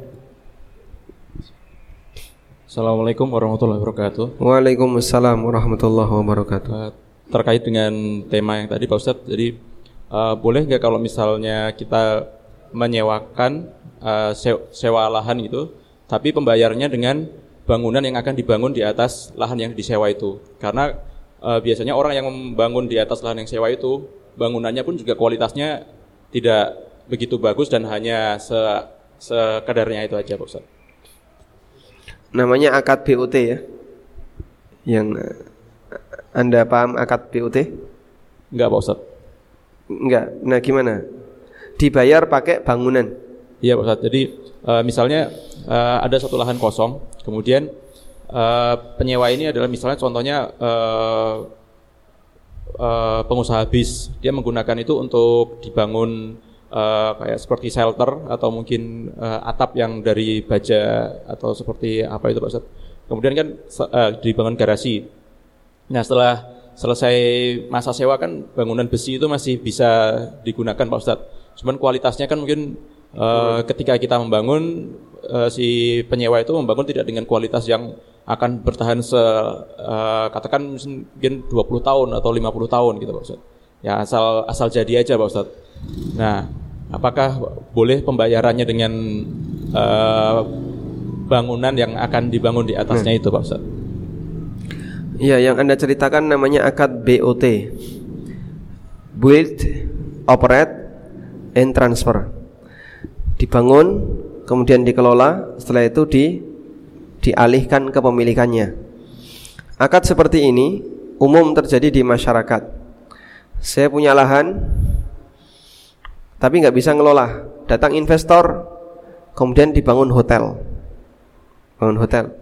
G: Assalamualaikum warahmatullahi wabarakatuh.
B: Waalaikumsalam warahmatullahi wabarakatuh.
G: Terkait dengan tema yang tadi Pak Ustadz, jadi boleh nggak kalau misalnya kita menyewakan sewa lahan itu, tapi pembayarnya dengan bangunan yang akan dibangun di atas lahan yang disewa itu? Karena biasanya orang yang membangun di atas lahan yang sewa itu, bangunannya pun juga kualitasnya tidak begitu bagus dan hanya sekadarnya itu aja Pak Ustadz.
B: Namanya akad BOT ya. Yang Anda paham akad BOT?
G: Enggak Pak Ustadz.
B: Enggak. Nah gimana? Dibayar pakai bangunan.
G: Iya Pak Ustadz. Jadi misalnya ada satu lahan kosong, kemudian penyewa ini adalah misalnya contohnya pengusaha bis, dia menggunakan itu untuk dibangun kayak seperti shelter atau mungkin atap yang dari baja atau seperti apa itu Pak Ustadz. Kemudian kan dibangun garasi. Nah setelah selesai masa sewa kan bangunan besi itu masih bisa digunakan Pak Ustadz. Cuman kualitasnya kan mungkin ketika kita membangun si penyewa itu membangun tidak dengan kualitas yang akan bertahan katakan mungkin 20 tahun atau 50 tahun gitu Pak Ustadz. Ya asal jadi aja Pak Ustadz. Nah, apakah boleh pembayarannya dengan bangunan yang akan dibangun di atasnya itu Pak Ustadz?
B: Iya, yang Anda ceritakan namanya akad BOT, Build, Operate, and Transfer. Dibangun, kemudian dikelola, setelah itu dialihkan kepemilikannya. Akad seperti ini umum terjadi di masyarakat. Saya punya lahan, tapi nggak bisa ngelola. Datang investor, kemudian dibangun hotel. Bangun hotel.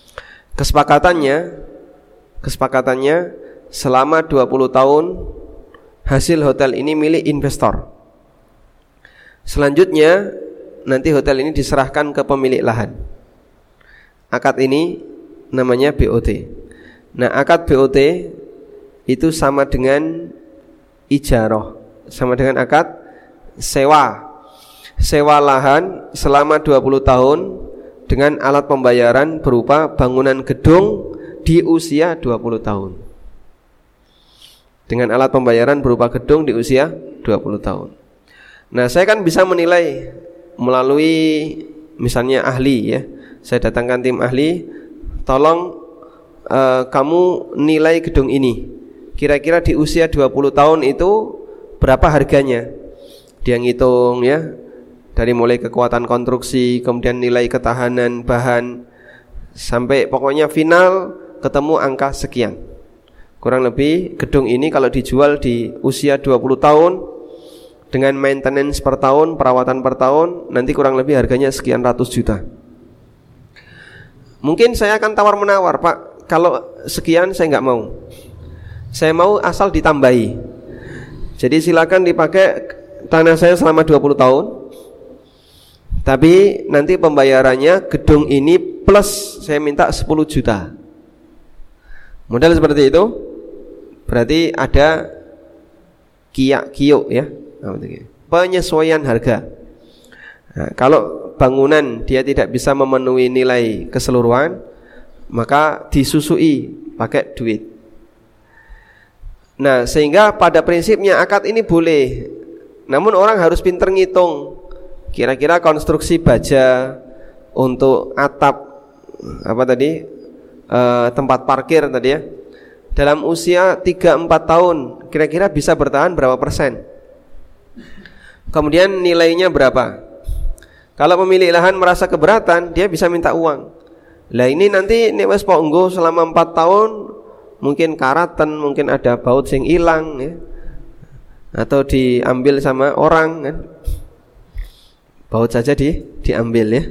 B: Kesepakatannya selama 20 tahun hasil hotel ini milik investor. Selanjutnya nanti hotel ini diserahkan ke pemilik lahan. Akad ini namanya BOT. Nah, akad BOT itu sama dengan ijarah, sama dengan akad sewa. Sewa lahan selama 20 tahun dengan alat pembayaran berupa bangunan gedung di usia 20 tahun. Dengan alat pembayaran berupa gedung di usia 20 tahun. Nah, saya kan bisa menilai melalui misalnya ahli ya. Saya datangkan tim ahli, tolong kamu nilai gedung ini. Kira-kira di usia 20 tahun itu berapa harganya? Dia ngitung ya. Dari mulai kekuatan konstruksi, kemudian nilai ketahanan bahan, sampai pokoknya final ketemu angka sekian. Kurang lebih gedung ini kalau dijual di usia 20 tahun dengan maintenance per tahun, perawatan per tahun, nanti kurang lebih harganya sekian ratus juta. Mungkin saya akan tawar-menawar, Pak, kalau sekian saya nggak mau. Saya mau asal ditambahi. Jadi silakan dipakai tanah saya selama 20 tahun. Tapi nanti pembayarannya gedung ini plus saya minta 10 juta. Modal seperti itu. Berarti ada kiok ya, penyesuaian harga. Nah, kalau bangunan dia tidak bisa memenuhi nilai keseluruhan, maka disusui pakai duit. Nah, sehingga pada prinsipnya akad ini boleh. Namun orang harus pinter ngitung. Kira-kira konstruksi baja untuk atap tempat parkir tadi ya, dalam usia 3-4 tahun kira-kira bisa bertahan berapa persen. Kemudian nilainya berapa. Kalau pemilik lahan merasa keberatan, dia bisa minta uang. Lah ini nanti nek wis ponggo selama 4 tahun mungkin karatan, mungkin ada baut sing hilang ya, atau diambil sama orang kan. Baut saja diambil ya.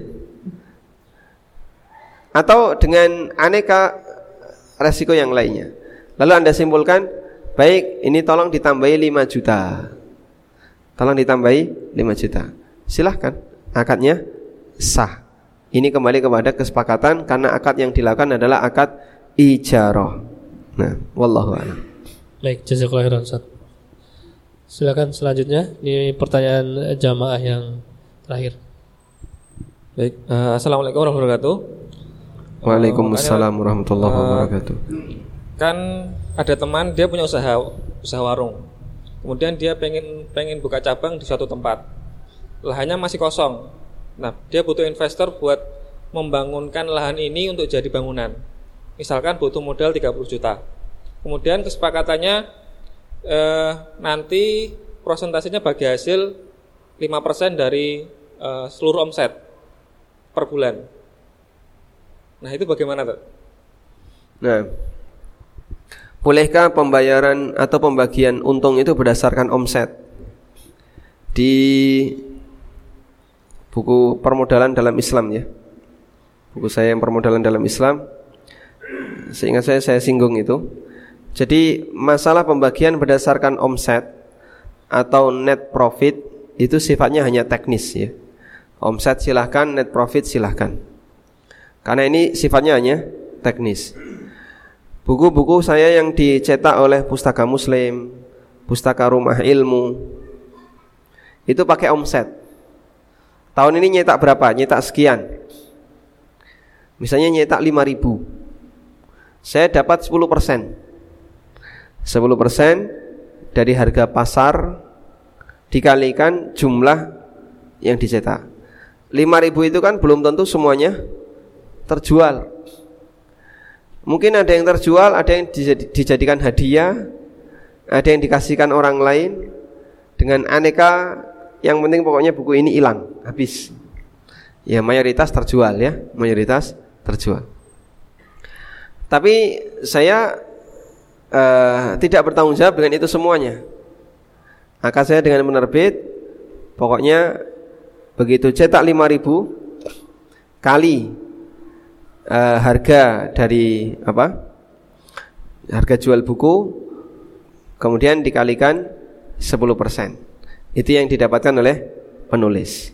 B: Atau dengan aneka resiko yang lainnya. Lalu Anda simpulkan, baik ini tolong ditambahi 5 juta. Tolong ditambahi 5 juta. Silahkan, akadnya sah. Ini kembali kepada kesepakatan karena akad yang dilakukan adalah akad ijarah. Nah, wallahu a'lam.
C: Baik, jazakallahu khairan Ustaz. Silakan selanjutnya, ini pertanyaan jamaah yang terakhir.
H: Baik, assalamualaikum warahmatullahi wabarakatuh.
B: Waalaikumsalam warahmatullahi wabarakatuh.
H: Kan ada teman dia punya usaha warung. Kemudian dia pengen buka cabang di suatu tempat. Lahannya masih kosong. Nah, dia butuh investor buat membangunkan lahan ini untuk jadi bangunan. Misalkan butuh modal 30 juta. Kemudian kesepakatannya nanti prosentasenya bagi hasil 5% dari seluruh omset per bulan. Nah, itu bagaimana, Pak?
B: Nah, bolehkah pembayaran atau pembagian untung itu berdasarkan omset? Di buku permodalan dalam Islam ya, buku saya yang permodalan dalam Islam, seingat saya singgung itu. Jadi masalah pembagian berdasarkan omset atau net profit itu sifatnya hanya teknis ya. Omset silahkan, net profit silahkan. Karena ini sifatnya hanya teknis. Buku-buku saya yang dicetak oleh Pustaka Muslim, Pustaka Rumah Ilmu, itu pakai omset. Tahun ini nyetak berapa? Nyetak sekian. Misalnya nyetak 5.000, saya dapat 10%. 10% dari harga pasar dikalikan jumlah yang dicetak. 5.000 itu kan belum tentu semuanya terjual. Mungkin ada yang terjual, ada yang dijadikan hadiah, ada yang dikasihkan orang lain dengan aneka. Yang penting pokoknya buku ini hilang, habis. Ya mayoritas terjual ya, mayoritas terjual. Tapi saya tidak bertanggung jawab dengan itu semuanya. Maka saya dengan penerbit, pokoknya begitu cetak 5.000 kali harga dari harga jual buku, kemudian dikalikan 10%. Itu yang didapatkan oleh penulis.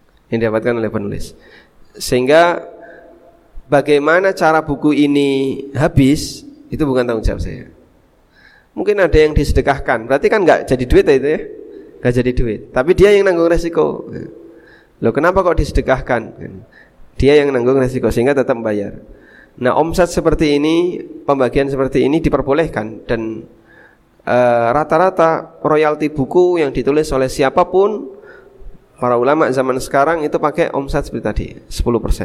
B: Sehingga bagaimana cara buku ini habis, itu bukan tanggung jawab saya. Mungkin ada yang disedekahkan, berarti kan gak jadi duit itu ya, gak jadi duit. Tapi dia yang nanggung resiko. Loh kenapa kok disedekahkan? Dia yang nanggung resiko sehingga tetap bayar. Nah omset seperti ini, pembagian seperti ini diperbolehkan. Dan rata-rata royalti buku yang ditulis oleh siapapun, para ulama zaman sekarang itu pakai omset seperti tadi, 10%.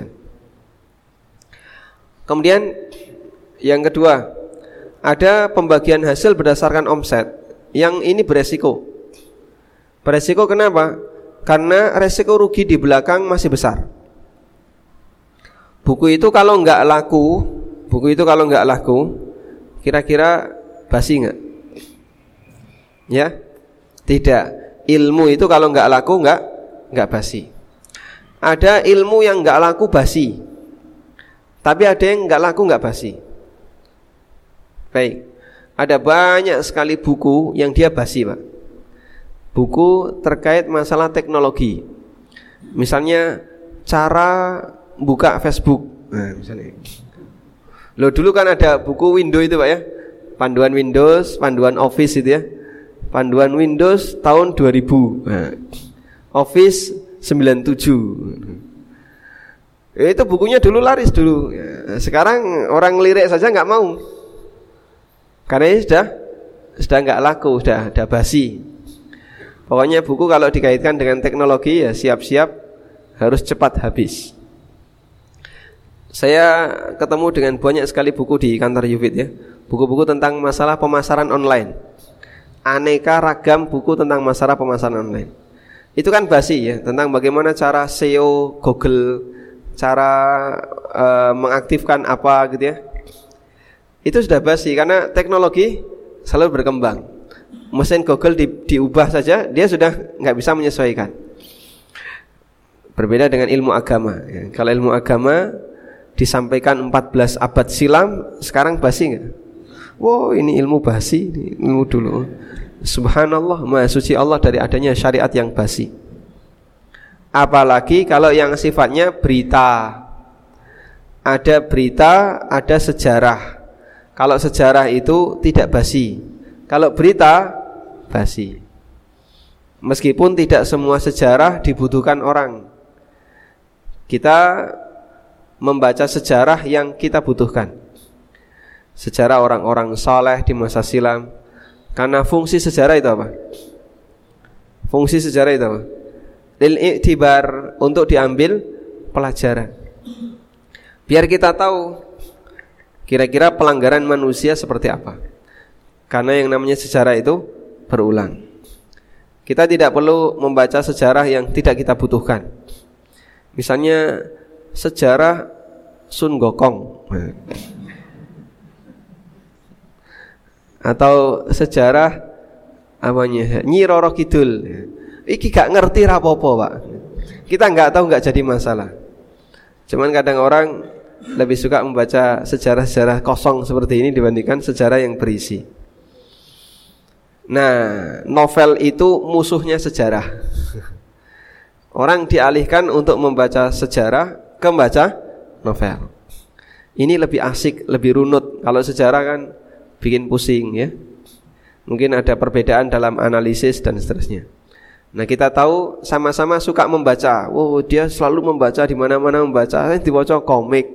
B: Kemudian yang kedua, ada pembagian hasil berdasarkan omset. Yang ini beresiko. Beresiko kenapa? Karena resiko rugi di belakang masih besar. Buku itu kalau nggak laku, kira-kira basi nggak? Ya, tidak. Ilmu itu kalau nggak laku nggak basi. Ada ilmu yang nggak laku basi, tapi ada yang nggak laku nggak basi. Baik, ada banyak sekali buku yang dia basi, Pak. Buku terkait masalah teknologi, misalnya cara buka Facebook. Nah, misalnya, loh dulu kan ada buku Windows itu, Pak ya, panduan Windows, panduan Office itu ya. Panduan Windows tahun 2000, nah, Office 97. Itu bukunya dulu laris dulu. Sekarang orang ngelirik saja nggak mau, karena ini sudah nggak laku, sudah basi. Pokoknya buku kalau dikaitkan dengan teknologi ya siap-siap harus cepat habis. Saya ketemu dengan banyak sekali buku di kantor Yufid ya, buku-buku tentang masalah pemasaran online. Aneka ragam buku tentang masalah pemasaran online. Itu kan basi ya, tentang bagaimana cara SEO Google, cara mengaktifkan apa gitu ya. Itu sudah basi karena teknologi selalu berkembang. Mesin Google diubah saja, dia sudah nggak bisa menyesuaikan. Berbeda dengan ilmu agama ya. Kalau ilmu agama disampaikan 14 abad silam, sekarang basi nggak? Wow, ini ilmu basi, ini ilmu dulu. Subhanallah, maha suci Allah dari adanya syariat yang basi. Apalagi kalau yang sifatnya berita. Ada berita, ada sejarah. Kalau sejarah itu tidak basi. Kalau berita, basi. Meskipun tidak semua sejarah dibutuhkan orang. Kita membaca sejarah yang kita butuhkan. Sejarah orang-orang saleh di masa silam. Karena fungsi sejarah itu apa? Fungsi sejarah itu apa? Lil-i'tibar, untuk diambil pelajaran. Biar kita tahu kira-kira pelanggaran manusia seperti apa. Karena yang namanya sejarah itu berulang. Kita tidak perlu membaca sejarah yang tidak kita butuhkan. Misalnya sejarah Sun Gokong, atau sejarah Nyi Roro Kidul. Iki gak ngerti rapopo, Pak. Kita gak tahu, gak jadi masalah. Cuman kadang orang lebih suka membaca sejarah-sejarah kosong seperti ini dibandingkan sejarah yang berisi. Nah, novel itu musuhnya sejarah. Orang dialihkan untuk membaca sejarah ke membaca novel. Ini lebih asik, lebih runut. Kalau sejarah kan bikin pusing ya. Mungkin ada perbedaan dalam analisis dan seterusnya. Nah, kita tahu sama-sama suka membaca. Oh, dia selalu membaca, di mana-mana membaca. Dibaca komik.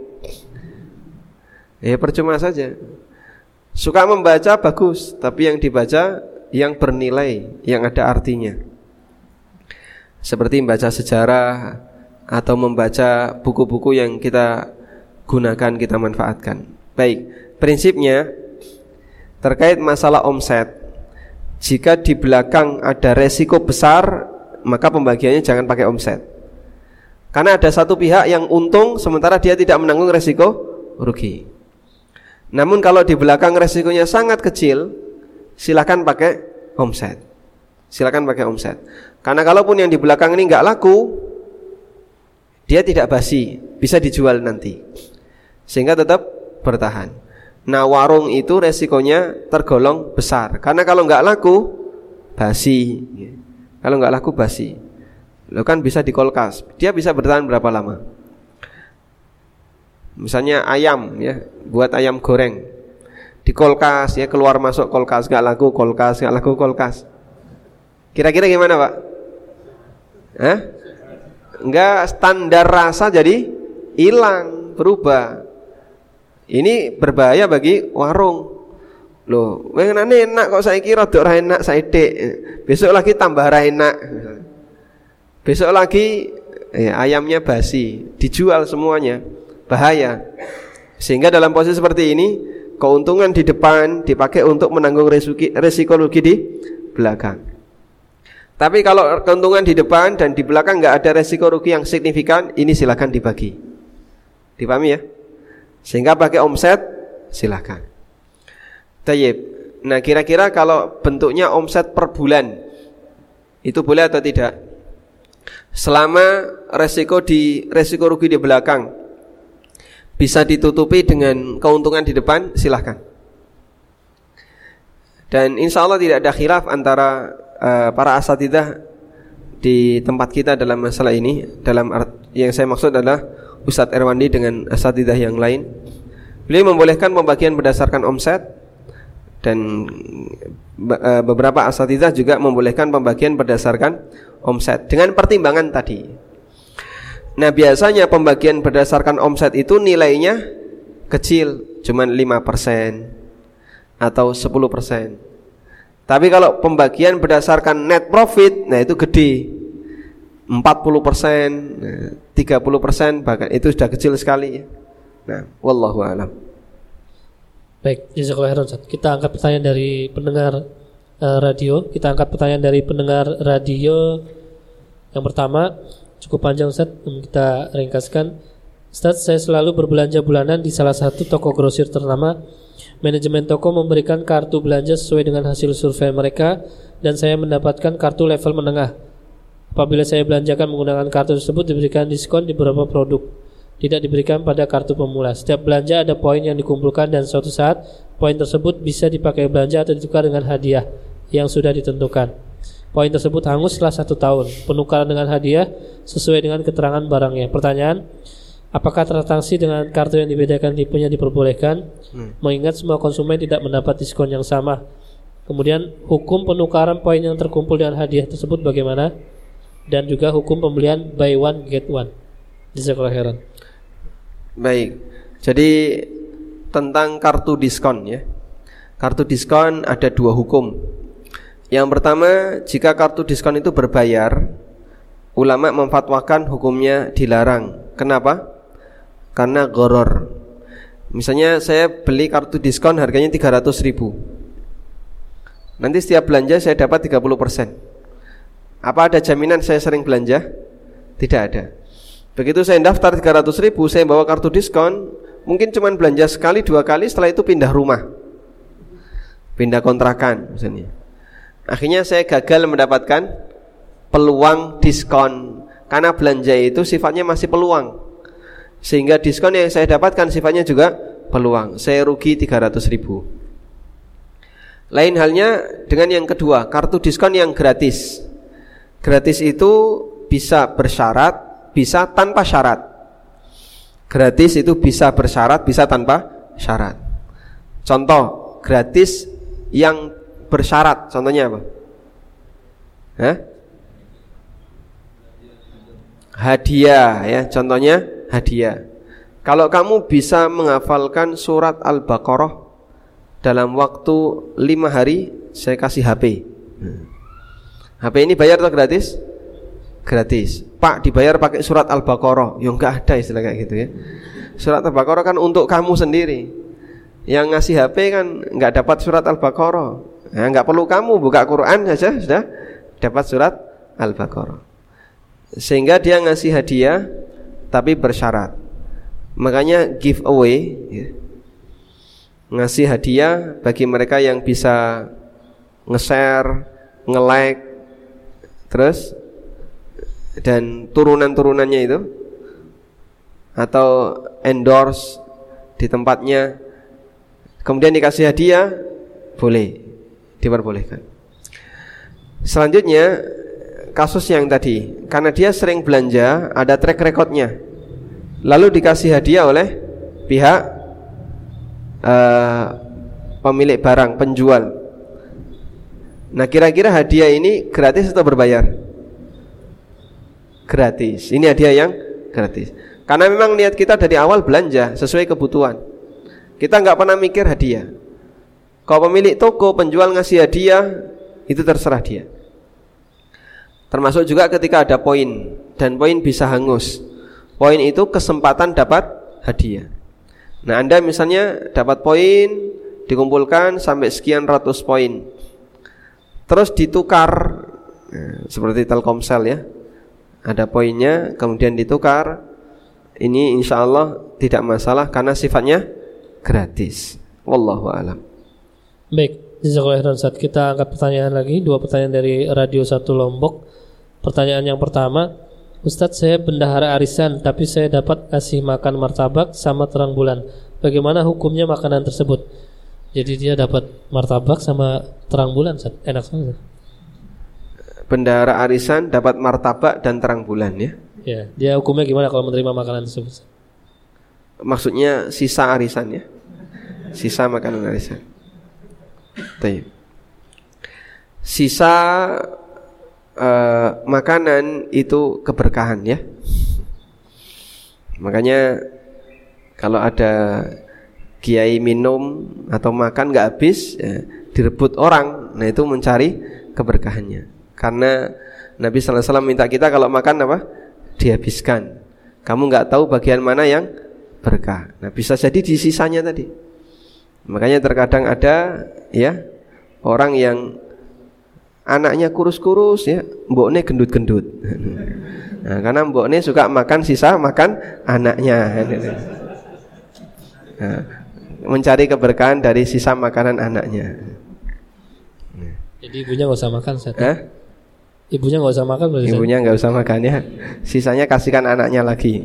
B: Ya percuma saja. Suka membaca bagus, tapi yang dibaca yang bernilai, yang ada artinya. Seperti membaca sejarah atau membaca buku-buku yang kita gunakan, kita manfaatkan. Baik, prinsipnya terkait masalah omset, jika di belakang ada resiko besar, maka pembagiannya jangan pakai omset. Karena ada satu pihak yang untung sementara dia tidak menanggung resiko rugi. Namun kalau di belakang resikonya sangat kecil, silakan pakai omset. Silakan pakai omset. Karena kalaupun yang di belakang ini nggak laku, dia tidak basi, bisa dijual nanti, sehingga tetap bertahan. Nah, warung itu resikonya tergolong besar. Karena kalau nggak laku, basi. Kalau nggak laku, basi. Lo kan bisa dikolkas. Dia bisa bertahan berapa lama? Misalnya ayam ya, buat ayam goreng di kulkas ya, keluar masuk kulkas, nggak laku kulkas, nggak laku kulkas. Kira-kira gimana Pak? Enggak, standar rasa jadi hilang, berubah. Ini berbahaya bagi warung. Loh, wengenane enak kok saiki rada ora enak saithik. Besok lagi tambah ora enak. Besok lagi ayamnya basi, dijual semuanya. Bahaya. Sehingga dalam posisi seperti ini, keuntungan di depan dipakai untuk menanggung resiko rugi di belakang. Tapi kalau keuntungan di depan dan di belakang nggak ada resiko rugi yang signifikan, ini silakan dibagi. Dipahami ya? Sehingga pakai omset silakan. Tayyib. Nah, kira-kira kalau bentuknya omset per bulan, itu boleh atau tidak? Selama resiko rugi di belakang bisa ditutupi dengan keuntungan di depan, silahkan. Dan insya Allah tidak ada khilaf antara para asatidzah di tempat kita dalam masalah ini. Yang saya maksud adalah Ustadz Erwandi dengan asatidzah yang lain. Beliau membolehkan pembagian berdasarkan omset, dan beberapa asatidzah juga membolehkan pembagian berdasarkan omset dengan pertimbangan tadi. Nah, biasanya pembagian berdasarkan omset itu nilainya kecil, cuman 5% atau 10%. Tapi kalau pembagian berdasarkan net profit, nah itu gede, 40%, 30%, bahkan itu sudah kecil sekali. Nah, wallahu a'lam.
C: Baik, jazakallahu khairan Ustaz. Kita angkat pertanyaan dari pendengar radio. Kita angkat pertanyaan dari pendengar radio yang pertama. Cukup panjang Ustaz, kita ringkaskan. Ustaz, saya selalu berbelanja bulanan di salah satu toko grosir ternama. Manajemen toko memberikan kartu belanja sesuai dengan hasil survei mereka, dan saya mendapatkan kartu level menengah. Apabila saya belanjakan menggunakan kartu tersebut, diberikan diskon di beberapa produk, tidak diberikan pada kartu pemula. Setiap belanja ada poin yang dikumpulkan, dan suatu saat poin tersebut bisa dipakai belanja atau ditukar dengan hadiah yang sudah ditentukan. Poin tersebut hangus setelah 1 tahun. Penukaran dengan hadiah sesuai dengan keterangan barangnya. Pertanyaan, apakah transaksi dengan kartu yang dibedakan tipenya diperbolehkan? Mengingat semua konsumen tidak mendapat diskon yang sama. Kemudian, hukum penukaran poin yang terkumpul dengan hadiah tersebut bagaimana? Dan juga hukum pembelian buy one get one. Jazakallahu khairan.
B: Baik. Jadi tentang kartu diskon ya. Kartu diskon ada 2 hukum. Yang pertama, jika kartu diskon itu berbayar, ulama memfatwakan hukumnya dilarang. Kenapa? Karena gharar. Misalnya saya beli kartu diskon harganya 300.000. Nanti setiap belanja saya dapat 30%. Apa ada jaminan saya sering belanja? Tidak ada. Begitu saya daftar 300.000, saya bawa kartu diskon, mungkin cuma belanja sekali 2 kali, setelah itu pindah rumah, pindah kontrakan misalnya. Akhirnya saya gagal mendapatkan peluang diskon, karena belanja itu sifatnya masih peluang, sehingga diskon yang saya dapatkan sifatnya juga peluang. Saya rugi 300.000. Lain halnya dengan yang kedua, kartu diskon yang gratis. Gratis itu bisa bersyarat, bisa tanpa syarat. Gratis itu bisa bersyarat, bisa tanpa syarat. Contoh gratis yang bersyarat, contohnya apa? Hadiah ya, contohnya hadiah. Kalau kamu bisa menghafalkan surat Al-Baqarah dalam waktu 5 hari, saya kasih HP. HP ini bayar atau gratis? Gratis. Pak, dibayar pakai surat Al-Baqarah. Ya enggak ada istilah kayak gitu ya. Surat Al-Baqarah kan untuk kamu sendiri. Yang ngasih HP kan enggak dapat surat Al-Baqarah. Ya, enggak perlu kamu buka Quran saja sudah dapat surat Al-Baqarah. Sehingga dia ngasih hadiah tapi bersyarat. Makanya giveaway ya. Ngasih hadiah bagi mereka yang bisa nge-share, nge-like, terus dan turunan-turunannya itu, atau endorse di tempatnya, kemudian dikasih hadiah, boleh, diperbolehkan. Selanjutnya kasus yang tadi, karena dia sering belanja, ada track recordnya, lalu dikasih hadiah oleh pihak pemilik barang, penjual. Nah, kira-kira hadiah ini gratis atau berbayar? Gratis. Ini hadiah yang gratis. Karena memang niat kita dari awal belanja sesuai kebutuhan. Kita nggak pernah mikir hadiah. Kalau pemilik toko, penjual ngasih hadiah, itu terserah dia. Termasuk juga ketika ada poin, dan poin bisa hangus. Poin itu kesempatan dapat hadiah. Nah, Anda misalnya dapat poin, dikumpulkan sampai sekian ratus poin, terus ditukar, seperti Telkomsel ya, ada poinnya, kemudian ditukar. Ini insya Allah tidak masalah karena sifatnya gratis. Wallahu a'lam.
C: Baik, jazakallahu khairan Ustaz. Kita angkat pertanyaan lagi, 2 pertanyaan dari Radio 1 Lombok. Pertanyaan yang pertama, Ustadz, saya bendahara arisan tapi saya dapat kasih makan martabak sama terang bulan. Bagaimana hukumnya makanan tersebut? Jadi dia dapat martabak sama terang bulan, Ustaz. Enak banget.
B: Bendahara arisan dapat martabak dan terang bulan ya.
C: Ya, dia hukumnya gimana kalau menerima makanan tersebut?
B: Maksudnya sisa arisan ya. Sisa makanan arisan. Baik. Sisa makanan itu keberkahan ya. Makanya kalau ada kiai minum atau makan nggak habis ya, direbut orang, nah itu mencari keberkahannya. Karena Nabi sallallahu alaihi wasallam minta kita kalau makan apa? Dihabiskan. Kamu nggak tahu bagian mana yang berkah. Nah, bisa jadi di sisanya tadi. Makanya terkadang ada ya orang yang anaknya kurus-kurus ya, mbokne gendut-gendut. Nah, karena mbokne suka makan sisa makan anaknya. Nah, mencari keberkahan dari sisa makanan anaknya.
C: Jadi ibunya nggak usah makan, Ustaz. Ibunya nggak usah makan berarti.
B: Ibunya nggak usah makan ya. Sisanya kasihkan anaknya lagi.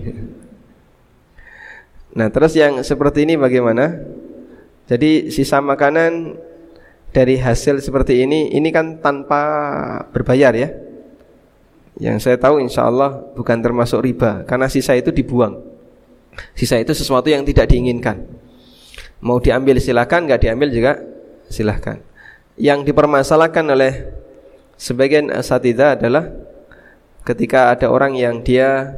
B: Nah, terus yang seperti ini bagaimana? Jadi sisa makanan dari hasil seperti ini kan tanpa berbayar ya. Yang saya tahu insya Allah bukan termasuk riba, karena sisa itu dibuang. Sisa itu sesuatu yang tidak diinginkan. Mau diambil silakan, nggak diambil juga silakan. Yang dipermasalahkan oleh sebagian asatidzah adalah ketika ada orang yang dia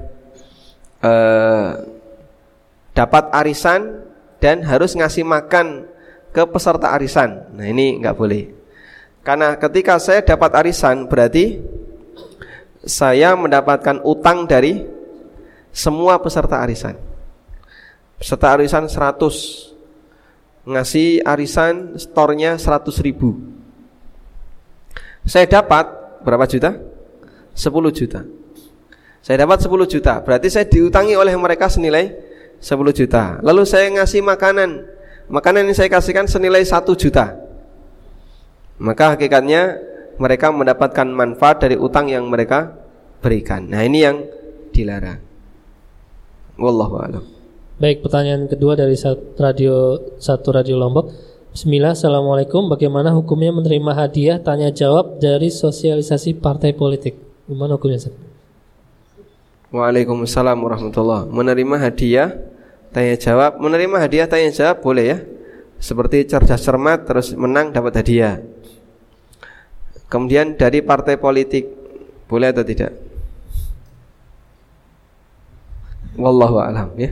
B: dapat arisan dan harus ngasih makan ke peserta arisan. Nah, ini nggak boleh. Karena ketika saya dapat arisan berarti saya mendapatkan utang dari semua peserta arisan. Peserta arisan 100, ngasih arisan store-nya 100.000. Saya dapat berapa juta? 10 juta. Saya dapat 10 juta, berarti saya diutangi oleh mereka senilai 10 juta. Lalu saya ngasih makanan yang saya kasihkan senilai 1 juta. Maka hakikatnya mereka mendapatkan manfaat dari utang yang mereka berikan. Nah, ini yang dilarang. Wallahu a'lam.
C: Baik, pertanyaan kedua dari Radio Lombok. Bismillah, assalamualaikum. Bagaimana hukumnya menerima hadiah tanya jawab dari sosialisasi partai politik? Gimana hukumnya, Ustaz?
B: Waalaikumsalam warahmatullahi. Menerima hadiah tanya jawab, menerima hadiah tanya jawab boleh ya. Seperti cerdas cermat terus menang dapat hadiah. Kemudian dari partai politik boleh atau tidak? Wallahu a'lam ya.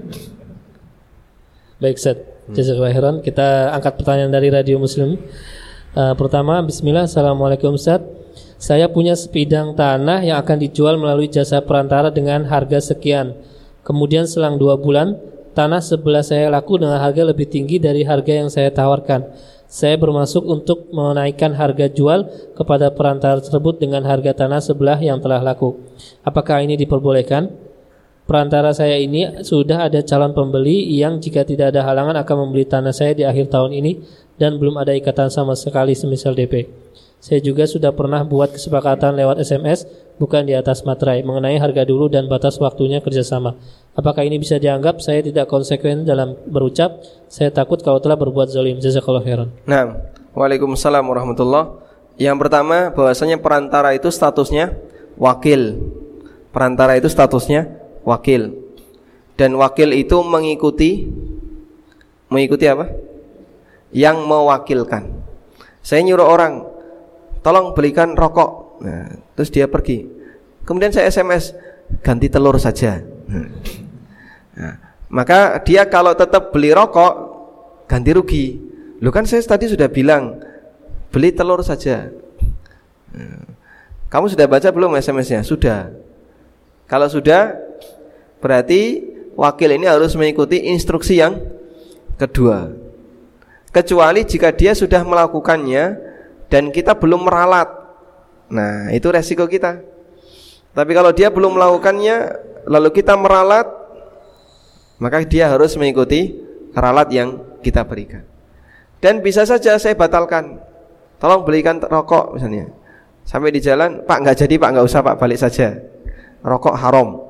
C: Baik Ustaz, jazakallahu khairan. Kita angkat pertanyaan dari Radio Muslim. Pertama, bismillah, assalamualaikum Ustaz. Saya punya sebidang tanah yang akan dijual melalui jasa perantara dengan harga sekian. Kemudian selang 2 bulan, tanah sebelah saya laku dengan harga lebih tinggi dari harga yang saya tawarkan. Saya bermaksud untuk menaikkan harga jual kepada perantara tersebut dengan harga tanah sebelah yang telah laku. Apakah ini diperbolehkan? Perantara saya ini sudah ada calon pembeli yang jika tidak ada halangan akan membeli tanah saya di akhir tahun ini dan belum ada ikatan sama sekali semisal DP. Saya juga sudah pernah buat kesepakatan lewat SMS bukan di atas materai mengenai harga dulu dan batas waktunya kerjasama. Apakah ini bisa dianggap saya tidak konsekuen dalam berucap? Saya takut kalau telah berbuat zalim. Jazakallahu khairan.
B: Nah, waalaikumsalam warahmatullahi. Yang pertama bahwasanya perantara itu statusnya wakil. Perantara itu statusnya wakil. Dan wakil itu mengikuti apa? Yang mewakilkan. Saya nyuruh orang, tolong belikan rokok. Nah, terus dia pergi. Kemudian saya SMS, ganti telur saja. Nah, maka dia kalau tetap beli rokok, ganti rugi. Loh kan saya tadi sudah bilang beli telur saja. Nah, kamu sudah baca belum SMS-nya? Sudah. Kalau sudah, berarti wakil ini harus mengikuti instruksi yang kedua. Kecuali jika dia sudah melakukannya dan kita belum meralat. Nah, itu resiko kita. Tapi kalau dia belum melakukannya lalu kita meralat, maka dia harus mengikuti ralat yang kita berikan. Dan bisa saja saya batalkan. Tolong belikan rokok misalnya. Sampai di jalan, Pak enggak jadi Pak, enggak usah Pak, balik saja. Rokok haram.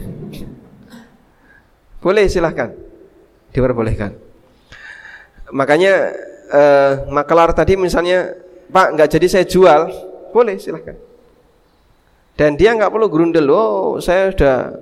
B: Boleh, silahkan, diperbolehkan. Makanya makelar tadi misalnya, Pak enggak jadi saya jual, boleh, silahkan. Dan dia enggak perlu grundel, oh saya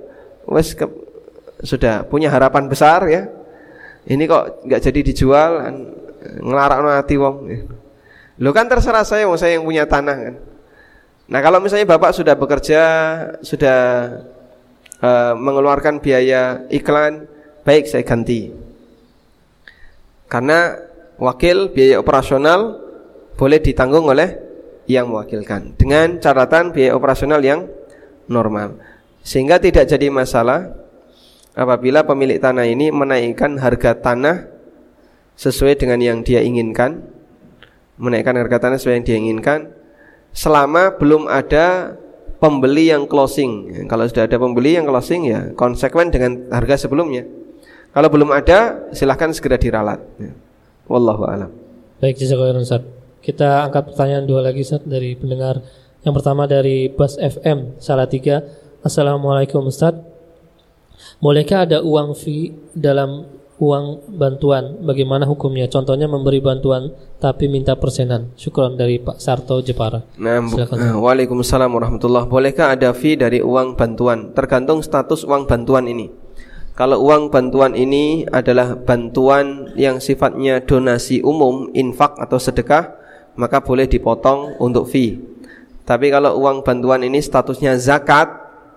B: sudah punya harapan besar ya. Ini kok enggak jadi dijual, ngelarakno ati wong. Loh kan terserah saya, saya yang punya tanah kan. Nah kalau misalnya Bapak sudah bekerja, sudah mengeluarkan biaya iklan, baik saya ganti. Karena wakil biaya operasional boleh ditanggung oleh yang mewakilkan dengan catatan biaya operasional yang normal. Sehingga tidak jadi masalah apabila pemilik tanah ini menaikkan harga tanah sesuai dengan yang dia inginkan, menaikkan harga tanah sesuai yang dia inginkan, selama belum ada pembeli yang closing. Kalau sudah ada pembeli yang closing ya konsekuen dengan harga sebelumnya. Kalau belum ada silahkan segera diralat. Wallahu a'lam.
C: Baik, jazakallahu khairan Ustaz. Kita angkat pertanyaan 2 lagi Ustaz dari pendengar. Yang pertama dari Bas FM Salatiga. Assalamualaikum Ustaz. Bolehkah ada uang fee dalam uang bantuan? Bagaimana hukumnya? Contohnya memberi bantuan tapi minta persenan. Syukran dari Pak Sarto Jepara.
B: Waalaikumsalam warahmatullahi. Bolehkah ada fee dari uang bantuan? Tergantung status uang bantuan ini. Kalau uang bantuan ini adalah bantuan yang sifatnya donasi umum, infak atau sedekah, maka boleh dipotong untuk fee. Tapi kalau uang bantuan ini statusnya zakat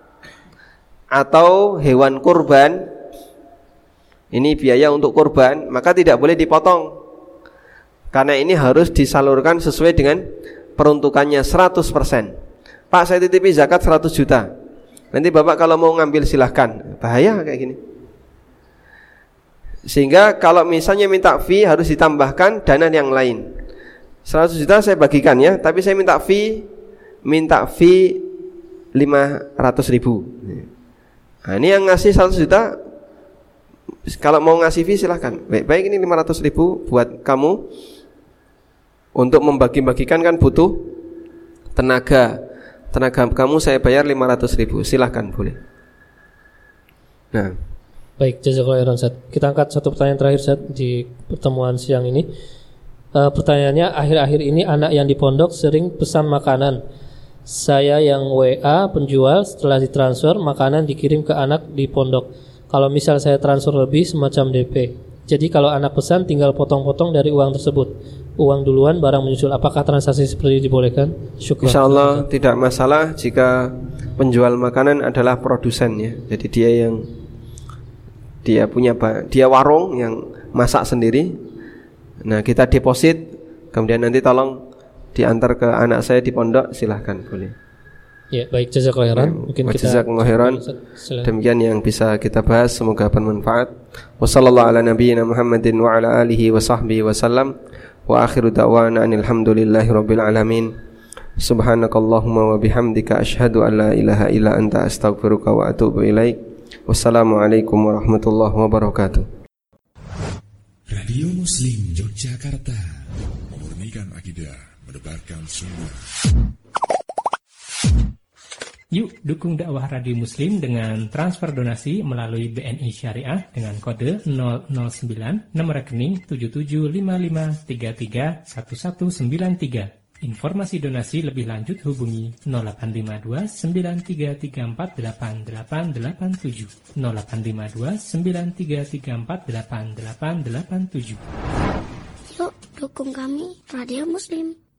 B: atau hewan kurban, ini biaya untuk kurban, maka tidak boleh dipotong. Karena ini harus disalurkan sesuai dengan peruntukannya 100%. Pak, saya titipi zakat 100 juta. Nanti Bapak kalau mau ngambil silahkan. Bahaya kayak gini. Sehingga kalau misalnya minta fee harus ditambahkan dana yang lain. 100 juta saya bagikan ya, tapi saya minta fee 500.000. Nah, ini yang ngasih 100 juta, kalau mau ngasih fee silahkan. Baik ini 500.000 buat kamu. Untuk membagi-bagikan kan butuh tenaga kamu, saya bayar 500.000. Silahkan, boleh. Nah,
C: baik, jazakallahu khairan Ustaz. Kita angkat satu pertanyaan terakhir Ustaz di pertemuan siang ini. Pertanyaannya, akhir-akhir ini anak yang di pondok sering pesan makanan. Saya yang WA penjual, setelah ditransfer makanan dikirim ke anak di pondok. Kalau misal saya transfer lebih semacam DP. Jadi kalau anak pesan tinggal potong-potong dari uang tersebut. Uang duluan, barang menyusul. Apakah transaksi seperti ini dibolehkan? Syukur.
B: Insyaallah tidak masalah jika penjual makanan adalah produsen ya. Jadi dia warung yang masak sendiri. Nah, kita deposit, kemudian nanti tolong diantar ke anak saya di pondok, silahkan boleh.
C: Ya, baik, jazakallahu khairan. Mungkin kita
B: jazakallahu khairan. Demikian yang bisa kita bahas, semoga bermanfaat. Wassallallahu ala nabiyyina Muhammadin wa ala alihi wa sahbihi wasallam. Wa akhiru da'wana alhamdulillahi rabbil alamin. Subhanakallahumma wa bihamdika asyhadu an la ilaha illa anta astaghfiruka wa atubu ilaik. Wassalamualaikum warahmatullahi wabarakatuh.
A: Radio Muslim Yogyakarta, memurnikan akidah, menebarkan sunnah.
I: Yuk dukung dakwah Radio Muslim dengan transfer donasi melalui BNI Syariah dengan kode 009 nomor rekening 7755331193. Informasi donasi lebih lanjut hubungi 0852 93348887 0852 93348887.
J: Yuk dukung kami Radio Muslim.